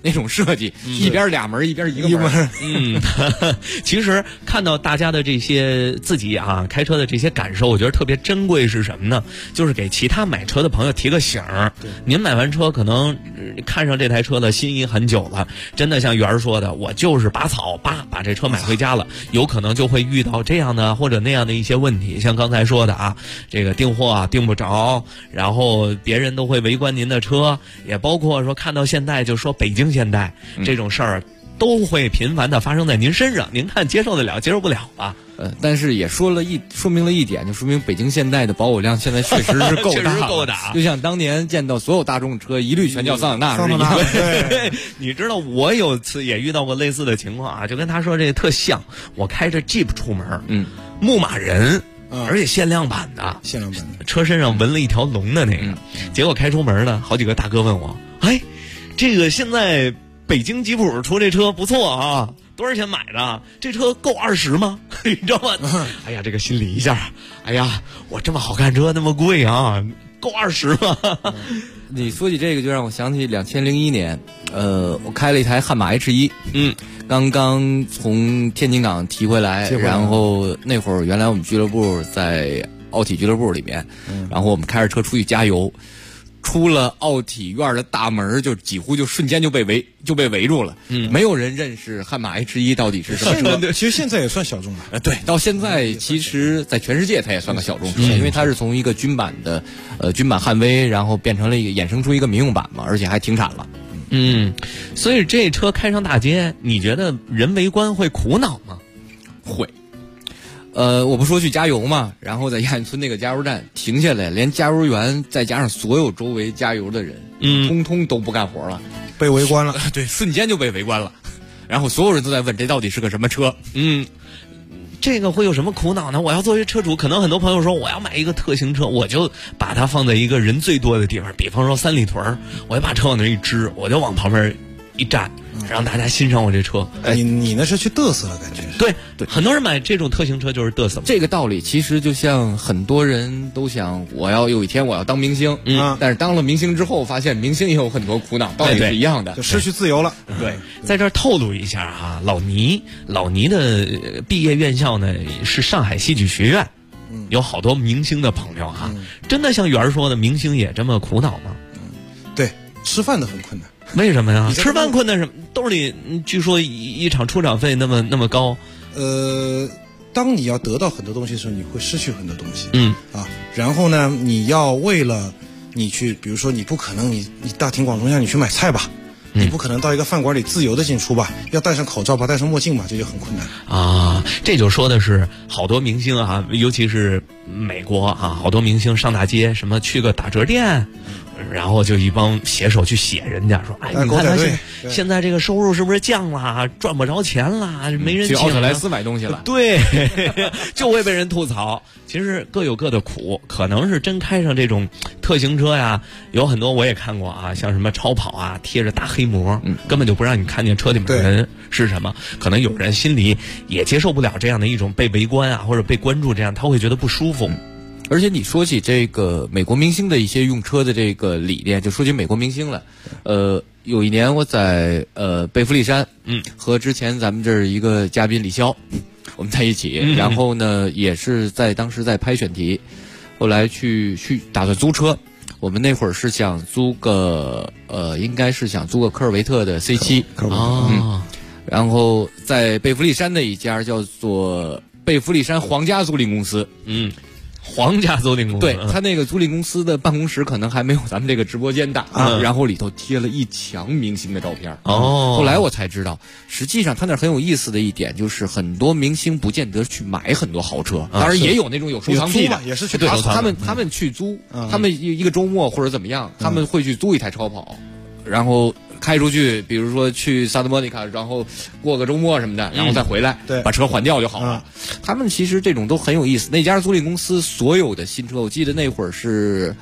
F: 那种设计，一边俩门，一边一个门。
G: 其实看到大家的这些自己开车的这些感受，我觉得特别珍贵是什么呢？就是给其他买车的朋友提个醒儿。您买完车可能看上这台车的心仪很久了，真的像元儿说的，我就是拔草把这车买回家了，有可能就会遇到这样的或者那样的一些问题，像刚才说的这个订货订不着，然后别人都会围观您的车，也包括说看到现在就说北京现代这种事儿都会频繁的发生在您身上，您看接受得了接受不了吧？
F: 但是也说明了一点，就说明北京现代的保有量现在确实是够大，
G: 确实够大。
F: 就像当年见到所有大众车一律全叫桑塔纳似的。
G: 对，你知道我有次也遇到过类似的情况就跟他说这个特像，我开着 Jeep 出门，牧马人。而且限量版的，车身上纹了一条龙的那个，结果开出门呢，好几个大哥问我，这个现在北京吉普出这车不错多少钱买的？这车够20吗？你知道吗？哎呀，这个心里一下，哎呀，我这么好看车那么贵够20吗？
F: 你说起这个，就让我想起2001年，我开了一台悍马 H1，刚刚从天津港提回来，然后那会儿原来我们俱乐部在奥体俱乐部里面，然后我们开着车出去加油，出了奥体院的大门，就几乎就瞬间就被围住了，没有人认识悍马 H1 到底是什么车。
I: 其实现在也算小众了，
F: 对，到现在其实在全世界它也算个小众车，因为它是从一个军版的军版悍威，然后变成了衍生出一个民用版嘛，而且还停产了。
G: 所以这车开上大街，你觉得人围观会苦恼吗？
F: 会。我不说去加油嘛，然后在亚运村那个加油站停下来，连加油员再加上所有周围加油的人，通通都不干活了，
I: 被围观了。
F: 对，瞬间就被围观了。然后所有人都在问这到底是个什么车？
G: 这个会有什么苦恼呢？我要作为车主，可能很多朋友说我要买一个特型车，我就把它放在一个人最多的地方，比方说三里屯，我就把车往那一支，我就往旁边一站，让大家欣赏我这车。
I: 你那是去嘚瑟了，感觉。
G: 对，很多人买这种特型车就是嘚瑟。
F: 这个道理其实就像很多人都想，我要有一天我要当明星，但是当了明星之后，发现明星也有很多苦恼，道理是一样的，
I: 就失去自由了。
G: 对，在这儿透露一下老倪的毕业院校呢是上海戏剧学院，有好多明星的朋友真的像元儿说的，明星也这么苦恼吗？
I: 对，吃饭都很困难。
G: 为什么呀？吃饭困难什么？兜里据说一场出场费那么高。
I: 当你要得到很多东西的时候，你会失去很多东西。然后呢，你要为了你去，比如说你不可能你大庭广众下你去买菜吧，你不可能到一个饭馆里自由的进出吧，要戴上口罩吧，戴上墨镜吧，这就很困难
G: 这就说的是好多明星尤其是美国好多明星上大街，什么去个打折店。然后就一帮写手去写人家说，你看他现在这个收入是不是降了，赚不着钱了，没人请，
F: 去奥特莱斯买东西了。
G: 对，就会被人吐槽。其实各有各的苦，可能是真开上这种特型车呀，有很多我也看过像什么超跑贴着大黑膜，根本就不让你看见车里面的人是什么。可能有人心里也接受不了这样的一种被围观或者被关注，这样他会觉得不舒服。
F: 而且你说起这个美国明星的一些用车的这个理念，就说起美国明星了。有一年我在贝弗利山，和之前咱们这儿一个嘉宾李潇，我们在一起，然后呢也是当时在拍选题，后来去打算租车，我们那会儿是想租个应该是想租个科尔维特的 C7 然后在贝弗利山的一家叫做贝弗利山皇家租赁公司，
G: 皇家租赁公司，
F: 对，他那个租赁公司的办公室可能还没有咱们这个直播间大然后里头贴了一墙明星的照片。后来我才知道，实际上他那很有意思的一点就是很多明星不见得去买很多豪车，当然也有那种有收藏癖的，
I: 也是去
F: 他们去租，他们一个周末或者怎么样，他们会去租一台超跑，然后开出去，比如说去萨德莫尼卡，然后过个周末什么的，然后再回来，把车还掉就好了。他们其实这种都很有意思。那家租赁公司所有的新车，我记得那会儿是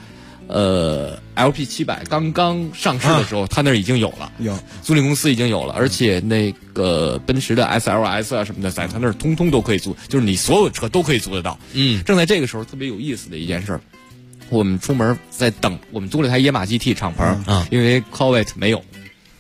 F: LP700 刚刚上市的时候，他那儿已经有了，租赁公司已经有了，而且那个奔驰的 SLS 什么的，在他那儿通通都可以租，就是你所有车都可以租得到。正在这个时候特别有意思的一件事，我们出门在等，我们租了台野马 GT 敞篷因为 Corvette 没有。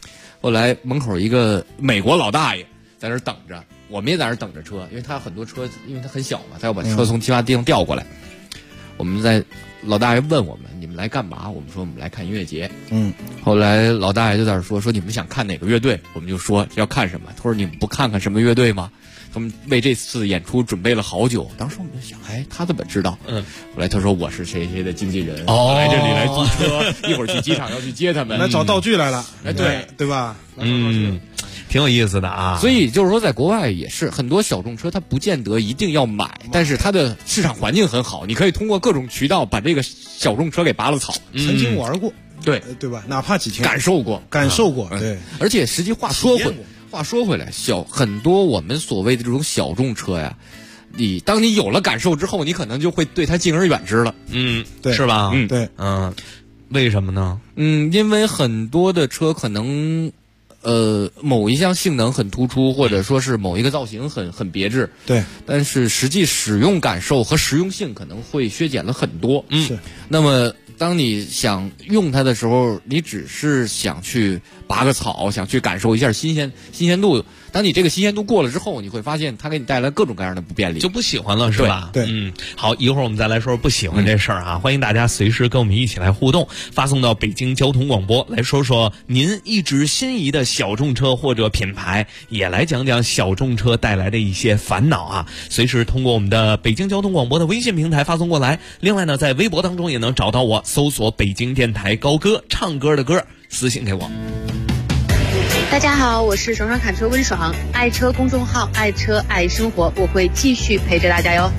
F: 后来门口一个美国老大爷在那儿等着，我们也在那儿等着车，因为他很多车，因为他很小嘛，他要把车从其他地方调过来。我们在老大爷问我们你们来干嘛？我们说我们来看音乐节。后来老大爷就在那说你们想看哪个乐队？我们就说要看什么。他说你们不看看什么乐队吗？他们为这次演出准备了好久。当时我们就想，他怎么知道？后来他说我是谁谁的经纪人，来这里来租车，一会儿去机场要去接他们，
I: 来找道具来了。
F: 对
I: 吧？
G: 挺有意思的啊。
F: 所以就是说，在国外也是很多小众车，它不见得一定要买，但是它的市场环境很好，你可以通过各种渠道把这个小众车给拔了草。
I: 曾经玩过，
F: 对
I: 吧？哪怕几天
F: 感受过，
I: 对。
F: 而且实际话说回来，很多我们所谓的这种小众车呀，当你有了感受之后，你可能就会对它敬而远之了。
I: 对，
G: 是吧？
I: 对，
G: 为什么呢？
F: 因为很多的车可能。某一项性能很突出，或者说是某一个造型很别致，
I: 对，
F: 但是实际使用感受和实用性可能会削减了很多。
I: 是。
F: 那么当你想用它的时候，你只是想去拔个草，想去感受一下新鲜度。当你这个新鲜度过了之后，你会发现它给你带来各种各样的不便利，
G: 就不喜欢了，是吧？
I: 对，
G: 好，一会儿我们再来说不喜欢这事儿啊。欢迎大家随时跟我们一起来互动，发送到北京交通广播来说说您一直心仪的小众车或者品牌，也来讲讲小众车带来的一些烦恼啊。随时通过我们的北京交通广播的微信平台发送过来。另外呢，在微博当中也能找到我，搜索北京电台高歌，唱歌的歌，私信给我。
J: 大家好，我是爽爽侃车温爽，爱车公众号爱车爱生活，我会继续陪着大家哟。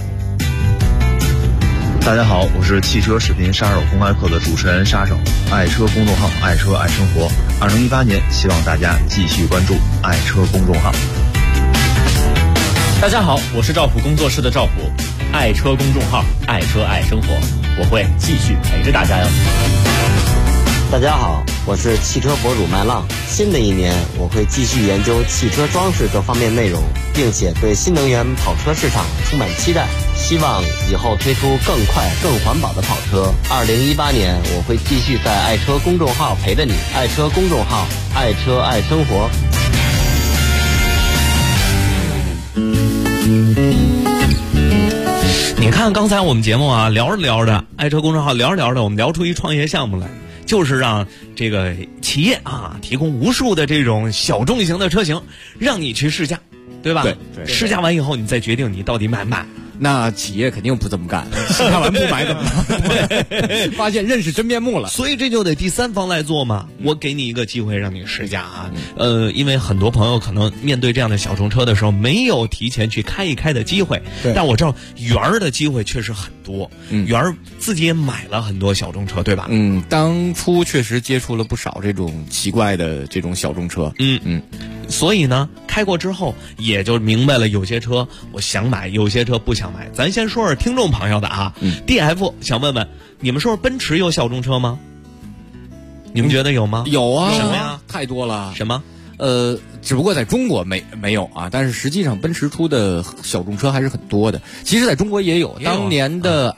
K: 大家好，我是汽车视频杀手公开课的主持人杀手，爱车公众号爱车爱生活。2018年，希望大家继续关注爱车公众号。
L: 大家好，我是赵普工作室的赵普，爱车公众号爱车爱生活，我会继续陪着大家哟。
M: 大家好，我是汽车博主麦浪。新的一年，我会继续研究汽车装饰各方面内容，并且对新能源跑车市场充满期待。希望以后推出更快、更环保的跑车。2018年，我会继续在爱车公众号陪着你。爱车公众号，爱车爱生活。
G: 你看刚才我们节目啊，聊着聊着，爱车公众号聊着聊着，我们聊出一创业项目来。就是让这个企业啊提供无数的这种小众型的车型，让你去试驾，对吧？
F: 对，
G: 试驾完以后，你再决定你到底买不买。
F: 那企业肯定不这么干，试驾完不买怎么办？发现认识真面目了，
G: 所以这就得第三方来做嘛。我给你一个机会让你试驾啊，因为很多朋友可能面对这样的小众车的时候，没有提前去开一开的机会。但我知道圆儿的机会确实很多，圆儿自己也买了很多小众车，对吧？
F: 当初确实接触了不少这种奇怪的这种小众车，
G: 所以呢，开过之后也就明白了，有些车我想买，有些车不想买。咱先说说听众朋友的啊，DF 想问问你们，说奔驰有小众车吗？你们觉得有吗？
F: 有啊，
G: 什么呀？
F: 太多了。
G: 什么？
F: 只不过在中国没有啊，但是实际上奔驰出的小众车还是很多的。其实在中国也有，当年的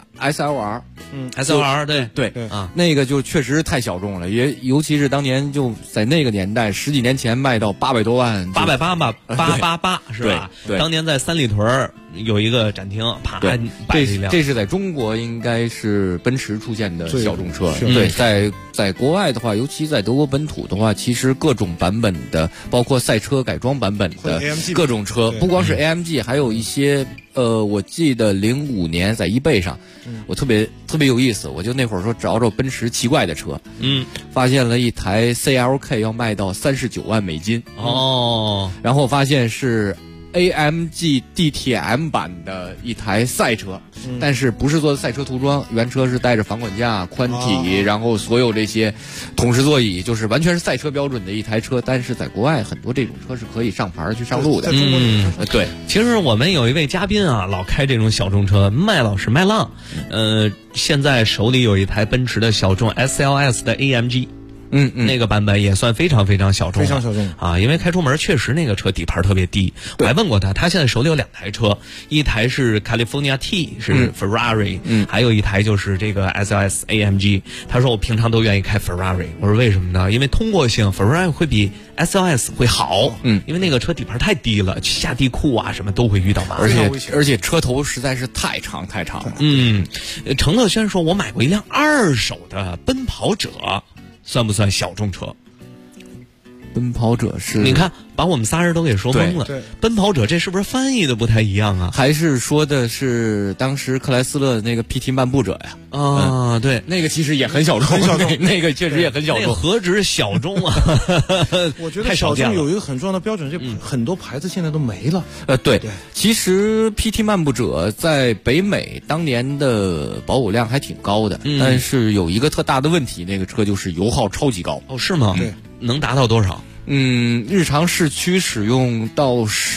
F: SLR，SLR 对啊，那个就确实太小众了，尤其是当年就在那个年代，10几年前卖到800多万
G: ，880吧，888是吧？
F: 对，
G: 当年在三里屯有一个展厅，啪，摆了一辆。
F: 这是在中国应该是奔驰出现的小众车。对，在国外的话，尤其在德国本土的话，其实各种版本的，包括赛车改装版本的各种车，不光是 AMG， 还有一些我记得05年在eBay上，我特别有意思，我就那会儿说找奔驰奇怪的车，发现了一台 CLK 要卖到39万美金
G: 哦，
F: 然后发现是AMG DTM 版的一台赛车，但是不是做的赛车涂装，原车是带着防管架、宽体，然后所有这些桶式座椅，就是完全是赛车标准的一台车。但是在国外很多这种车是可以上牌去上路的。对，
G: 其实我们有一位嘉宾啊，老开这种小众车，麦老师麦浪，现在手里有一台奔驰的小众 SLS 的 AMG。 那个版本也算非常非常小众，
I: 非常小众
G: 啊！因为开出门确实那个车底盘特别低，我还问过他，他现在手里有2台车，一台是 California T 是 Ferrari，还有一台就是这个 SLS AMG。他说我平常都愿意开 Ferrari， 我说为什么呢？因为通过性 Ferrari 会比 SLS 会好，因为那个车底盘太低了，下地库啊什么都会遇到麻烦，
F: 而且车头实在是太长了。
G: 程乐轩说，我买过一辆2手的奔跑者，算不算小众车？
F: 奔跑者是，
G: 你看把我们仨人都给说懵了。奔跑者这是不是翻译的不太一样啊？
F: 还是说的是当时克莱斯勒那个 PT 漫步者呀？
G: 对，
F: 那个其实也很小众，那个确实也很小众。
G: 何止小众啊！
I: 我觉得小众有一个很重要的标准，很多牌子现在都没了。
F: 对，其实 PT 漫步者在北美当年的保有量还挺高的，但是有一个特大的问题，那个车就是油耗超级高。
G: 哦，是吗？
I: 对，
G: 能达到多少？
F: 日常市区使用到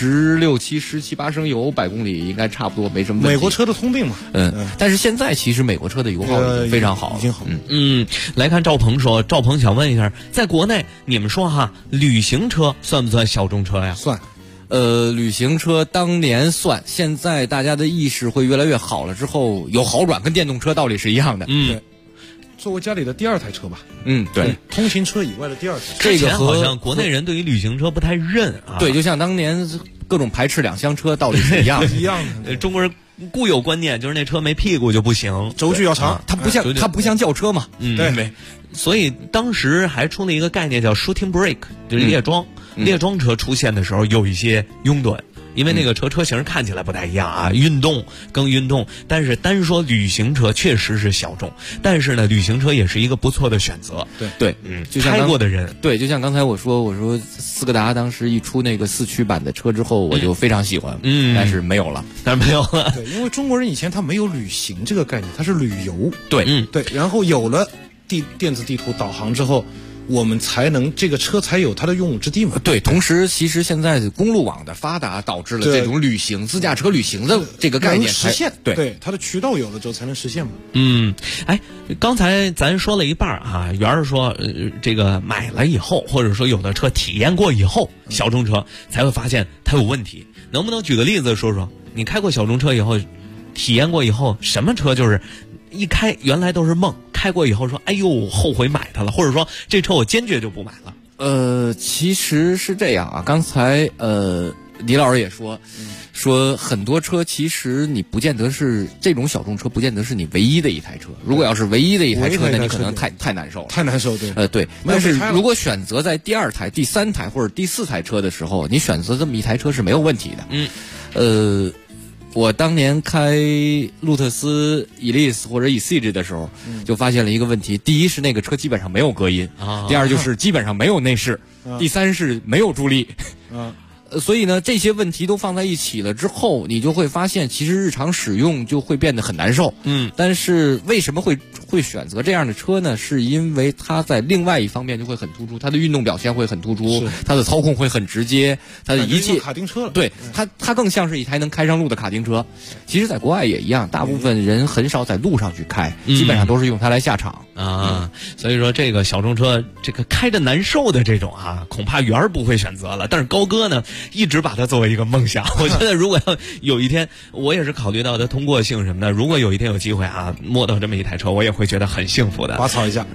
F: 16、17、17、8升油100公里应该差不多没什么问题。
I: 美国车的通病嘛。
F: 但是现在其实美国车的油耗已经非常好了，
I: 已经好。
G: 来看赵鹏说，赵鹏想问一下，在国内你们说哈，旅行车算不算小众车呀？
I: 算。
F: 旅行车当年算，现在大家的意识会越来越好了之后，有好转跟电动车道理是一样的。
I: 对。作为家里的第2台车吧，
F: 对，
I: 通勤车以外的第2台。
G: 这个好像国内人对于旅行车不太认啊。
F: 对，就像当年各种排斥2厢车道理是一样的。
I: 一样的。
G: 中国人固有观念就是那车没屁股就不行，
I: 轴距要长，
F: 它不像轿车嘛。
I: 对。
G: 所以当时还出了一个概念叫 shooting brake， 就是列装。列装车出现的时候有一些拥趸。因为那个车型看起来不太一样啊，更运动，但是单说旅行车确实是小众，但是呢，旅行车也是一个不错的选择。
F: 对，
G: 就像开过的人，
F: 对，就像刚才我说斯柯达当时一出那个4驱版的车之后，我就非常喜欢，但是没有了。
I: 对，因为中国人以前他没有旅行这个概念，他是旅游。
F: 对，
I: 然后有了电子地图导航之后。我们才能这个车才有它的用武之地嘛。
F: 对，同时其实现在公路网的发达导致了这种自驾车旅行的这个概念
I: 实现。对，它的渠道有了之后才能实现嘛。
G: 刚才咱说了一半啊，元儿说这个买了以后，或者说有的车体验过以后，小众车才会发现它有问题。能不能举个例子说说？你开过小众车以后，体验过以后，什么车就是一开原来都是梦，开过以后说哎呦后悔买它了，或者说这车我坚决就不买了。
F: 其实是这样啊，刚才李老师也说很多车其实你不见得是这种小众车，不见得是你唯一的一台车。如果要是唯一的一台车，那你可能太难受了，
I: 太难受。对，
F: 对。但是如果选择在第2台、第3台或者第4台车的时候，你选择这么一台车是没有问题的。我当年开路特斯 Elise 或者 Exige 的时候，就发现了一个问题：第一是那个车基本上没有隔音，第二就是基本上没有内饰，第三是没有助力。所以呢，这些问题都放在一起了之后，你就会发现，其实日常使用就会变得很难受。但是为什么会选择这样的车呢？是因为它在另外一方面就会很突出，它的运动表现会很突出，它的操控会很直接，它的一切
I: 卡丁车了。
F: 对，它更像是一台能开上路的卡丁车。其实，在国外也一样，大部分人很少在路上去开，基本上都是用它来下场
G: 啊。所以说，这个小众车，这个开着难受的这种啊，恐怕元儿不会选择了。但是高哥呢？一直把它作为一个梦想，我觉得如果要有一天，我也是考虑到它通过性什么的。如果有一天有机会啊，摸到这么一台车，我也会觉得很幸福的。
I: 拔草一下，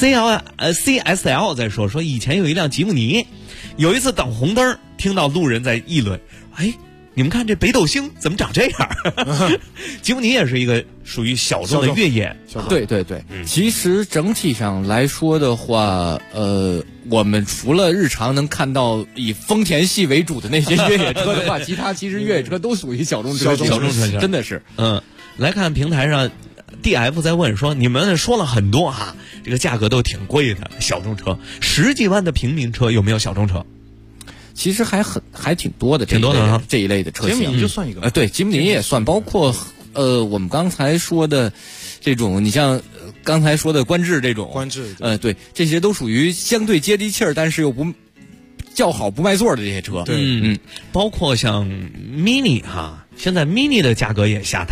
G: CSL 在说以前有一辆吉姆尼，有一次等红灯，听到路人在议论，你们看这北斗星怎么长这样？吉姆尼也是一个属于小众的越野。
F: 对，其实整体上来说的话，我们除了日常能看到以丰田系为主的那些越野车的话，其他其实越野车都属于小众车，真的是。
G: 来看平台上 DF 在问说，你们说了很多哈，这个价格都挺贵的小众车，10几万的平民车有没有小众车？
F: 其实还挺多的，挺多的这一类的车型。
I: 吉姆尼就算一个，
F: 对，吉姆尼也算，包括我们刚才说的这种，你像刚才说的观致这种，对，这些都属于相对接地气儿，但是又不叫好不卖座的这些车。
G: 包括像 Mini 哈，现在 Mini 的价格也下探。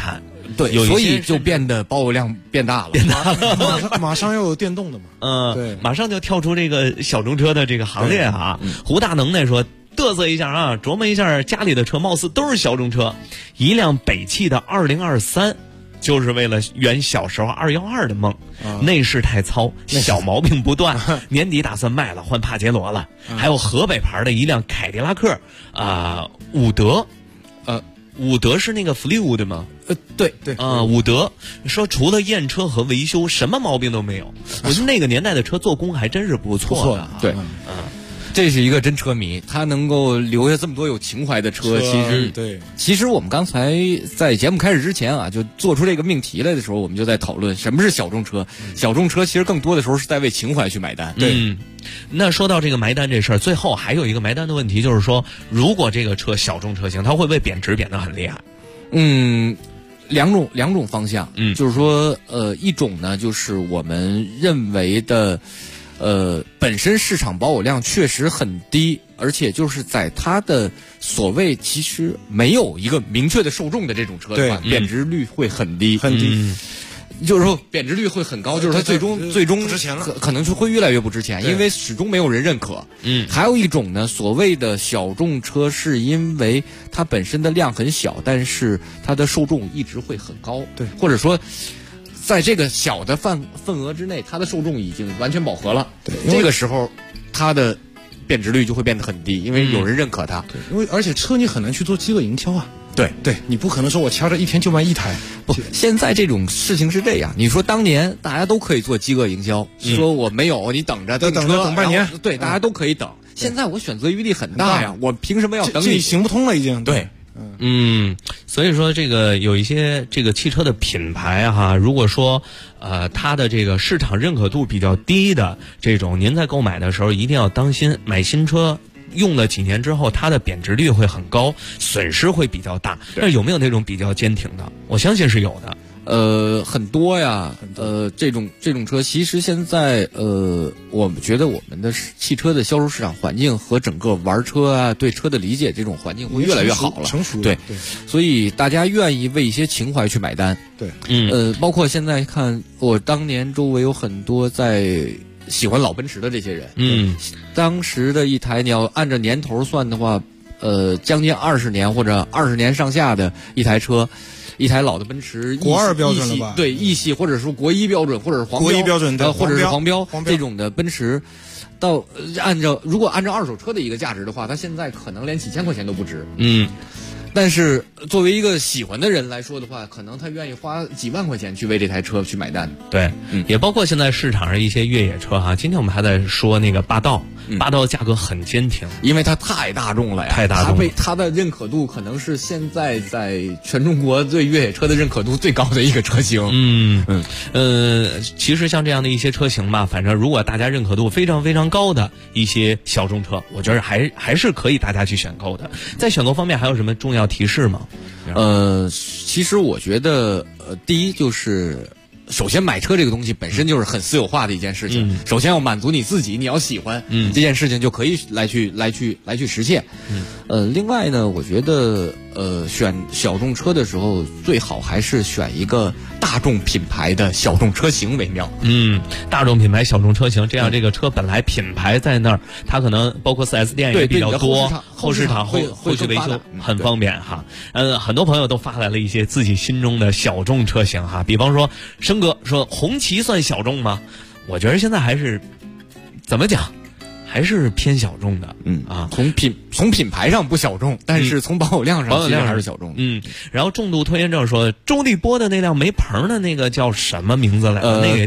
F: 对，所以就变得保有量变大了，
I: 马上要有电动的嘛，
G: 对，马上就跳出这个小众车的这个行列啊。胡大能耐说，嘚瑟一下啊，琢磨一下家里的车貌似都是小众车，一辆北汽的2023。就是为了圆小时候212的梦，内饰太糙，小毛病不断，年底打算卖了换帕杰罗了。还有河北牌的一辆凯迪拉克伍德，伍德是那个 Fleetwood 吗？
F: 对
G: 伍德说除了验车和维修，什么毛病都没有。我觉得那个年代的车做工还真是不错的。
F: 对，这是一个真车迷，他能够留下这么多有情怀的车，其实我们刚才在节目开始之前啊，就做出这个命题来的时候，我们就在讨论什么是小众车。小众车其实更多的时候是在为情怀去买单。
G: 对，那说到这个埋单这事儿，最后还有一个埋单的问题，就是说，如果这个车小众车型，它会不会贬值贬得很厉害？
F: 两种方向，就是说，一种呢，就是我们认为的。本身市场保有量确实很低，而且就是在它的所谓其实没有一个明确的受众的这种车的话，贬值率会很低，就是说贬值率会很高，就是它最终
I: 不值钱了，
F: 可能就会越来越不值钱，因为始终没有人认可。还有一种呢，所谓的小众车，是因为它本身的量很小，但是它的受众一直会很高，对，或者说。在这个小的份额之内，它的受众已经完全饱和了。对，这个时候，它的贬值率就会变得很低，因为有人认可它。
I: 对，因为而且车你很难去做饥饿营销啊。
F: 对，
I: 你不可能说我掐着一天就卖一台。
F: 不，现在这种事情是这样。你说当年大家都可以做饥饿营销，说我没有，你等着，等
I: 半年。
F: 对，大家都可以等。现在我选择余地很大呀，我凭什么要等你？
I: 这行不通了，已经。
F: 对。
G: 所以说这个有一些这个汽车的品牌哈，如果说它的这个市场认可度比较低的这种，您在购买的时候一定要当心，买新车用了几年之后，它的贬值率会很高，损失会比较大。但是有没有那种比较坚挺的？我相信是有的。
F: 很多呀，这种车，其实现在我们觉得我们的汽车的销售市场环境和整个玩车啊，对车的理解这种环境会越来越好了，
I: 成熟。
F: 对，所以大家愿意为一些情怀去买单。
I: 对，
F: 包括现在看，我当年周围有很多在喜欢老奔驰的这些人，当时的一台你要按照年头算的话，将近20年或者20年上下的一台车。一台老的奔驰，
I: 国2标准了吧？
F: 对，E系或者说国1标准，或者是黄标，
I: 国1标准的，
F: 或者是黄标这种的奔驰，如果按照二手车的一个价值的话，它现在可能连几千块钱都不值。但是作为一个喜欢的人来说的话，可能他愿意花几万块钱去为这台车去买单。
G: 对，也包括现在市场上一些越野车哈。今天我们还在说那个霸道，霸道价格很坚挺，
F: 因为它太大众了呀，
G: 太大众了，
F: 它的认可度可能是现在在全中国对越野车的认可度最高的一个车型。
G: 其实像这样的一些车型吧，反正如果大家认可度非常非常高的一些小众车，我觉得还是可以大家去选购的。在选购方面还有什么重要提示吗？
F: 其实我觉得，第一就是，首先买车这个东西本身就是很私有化的一件事情。首先要满足你自己，你要喜欢，这件事情就可以来去实现。另外呢，我觉得选小众车的时候，最好还是选一个大众品牌的小众车型为妙。
G: 大众品牌小众车型，这样这个车本来品牌在那儿，它可能包括 4S 店也比较多，后市场后续维修很方便哈。很多朋友都发来了一些自己心中的小众车型哈，比方说生哥说红旗算小众吗？我觉得现在还是怎么讲？还是偏小众的，
F: 从品牌上不小众，但是从保有量上其实还是小众。
G: 然后重度拖延症说周立波的那辆没棚的那个叫什么名字来着？那个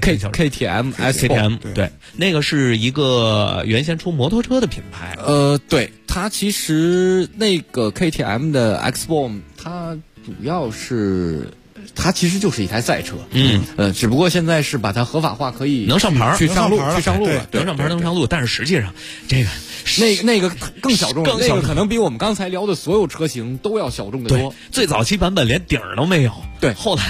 F: KTM，
G: 对，那个是一个原先出摩托车的品牌。
F: 对，它其实那个 KTM 的 X-Bomb， 它主要是。它其实就是一台赛车，只不过现在是把它合法化，可以
G: 能上牌
F: 去上路了，
G: 能上牌能上路。但是实际上，这个
F: 那个更小众，那个可能比我们刚才聊的所有车型都要小众的多。
G: 最早期版本连顶都没有，
F: 对，
G: 后来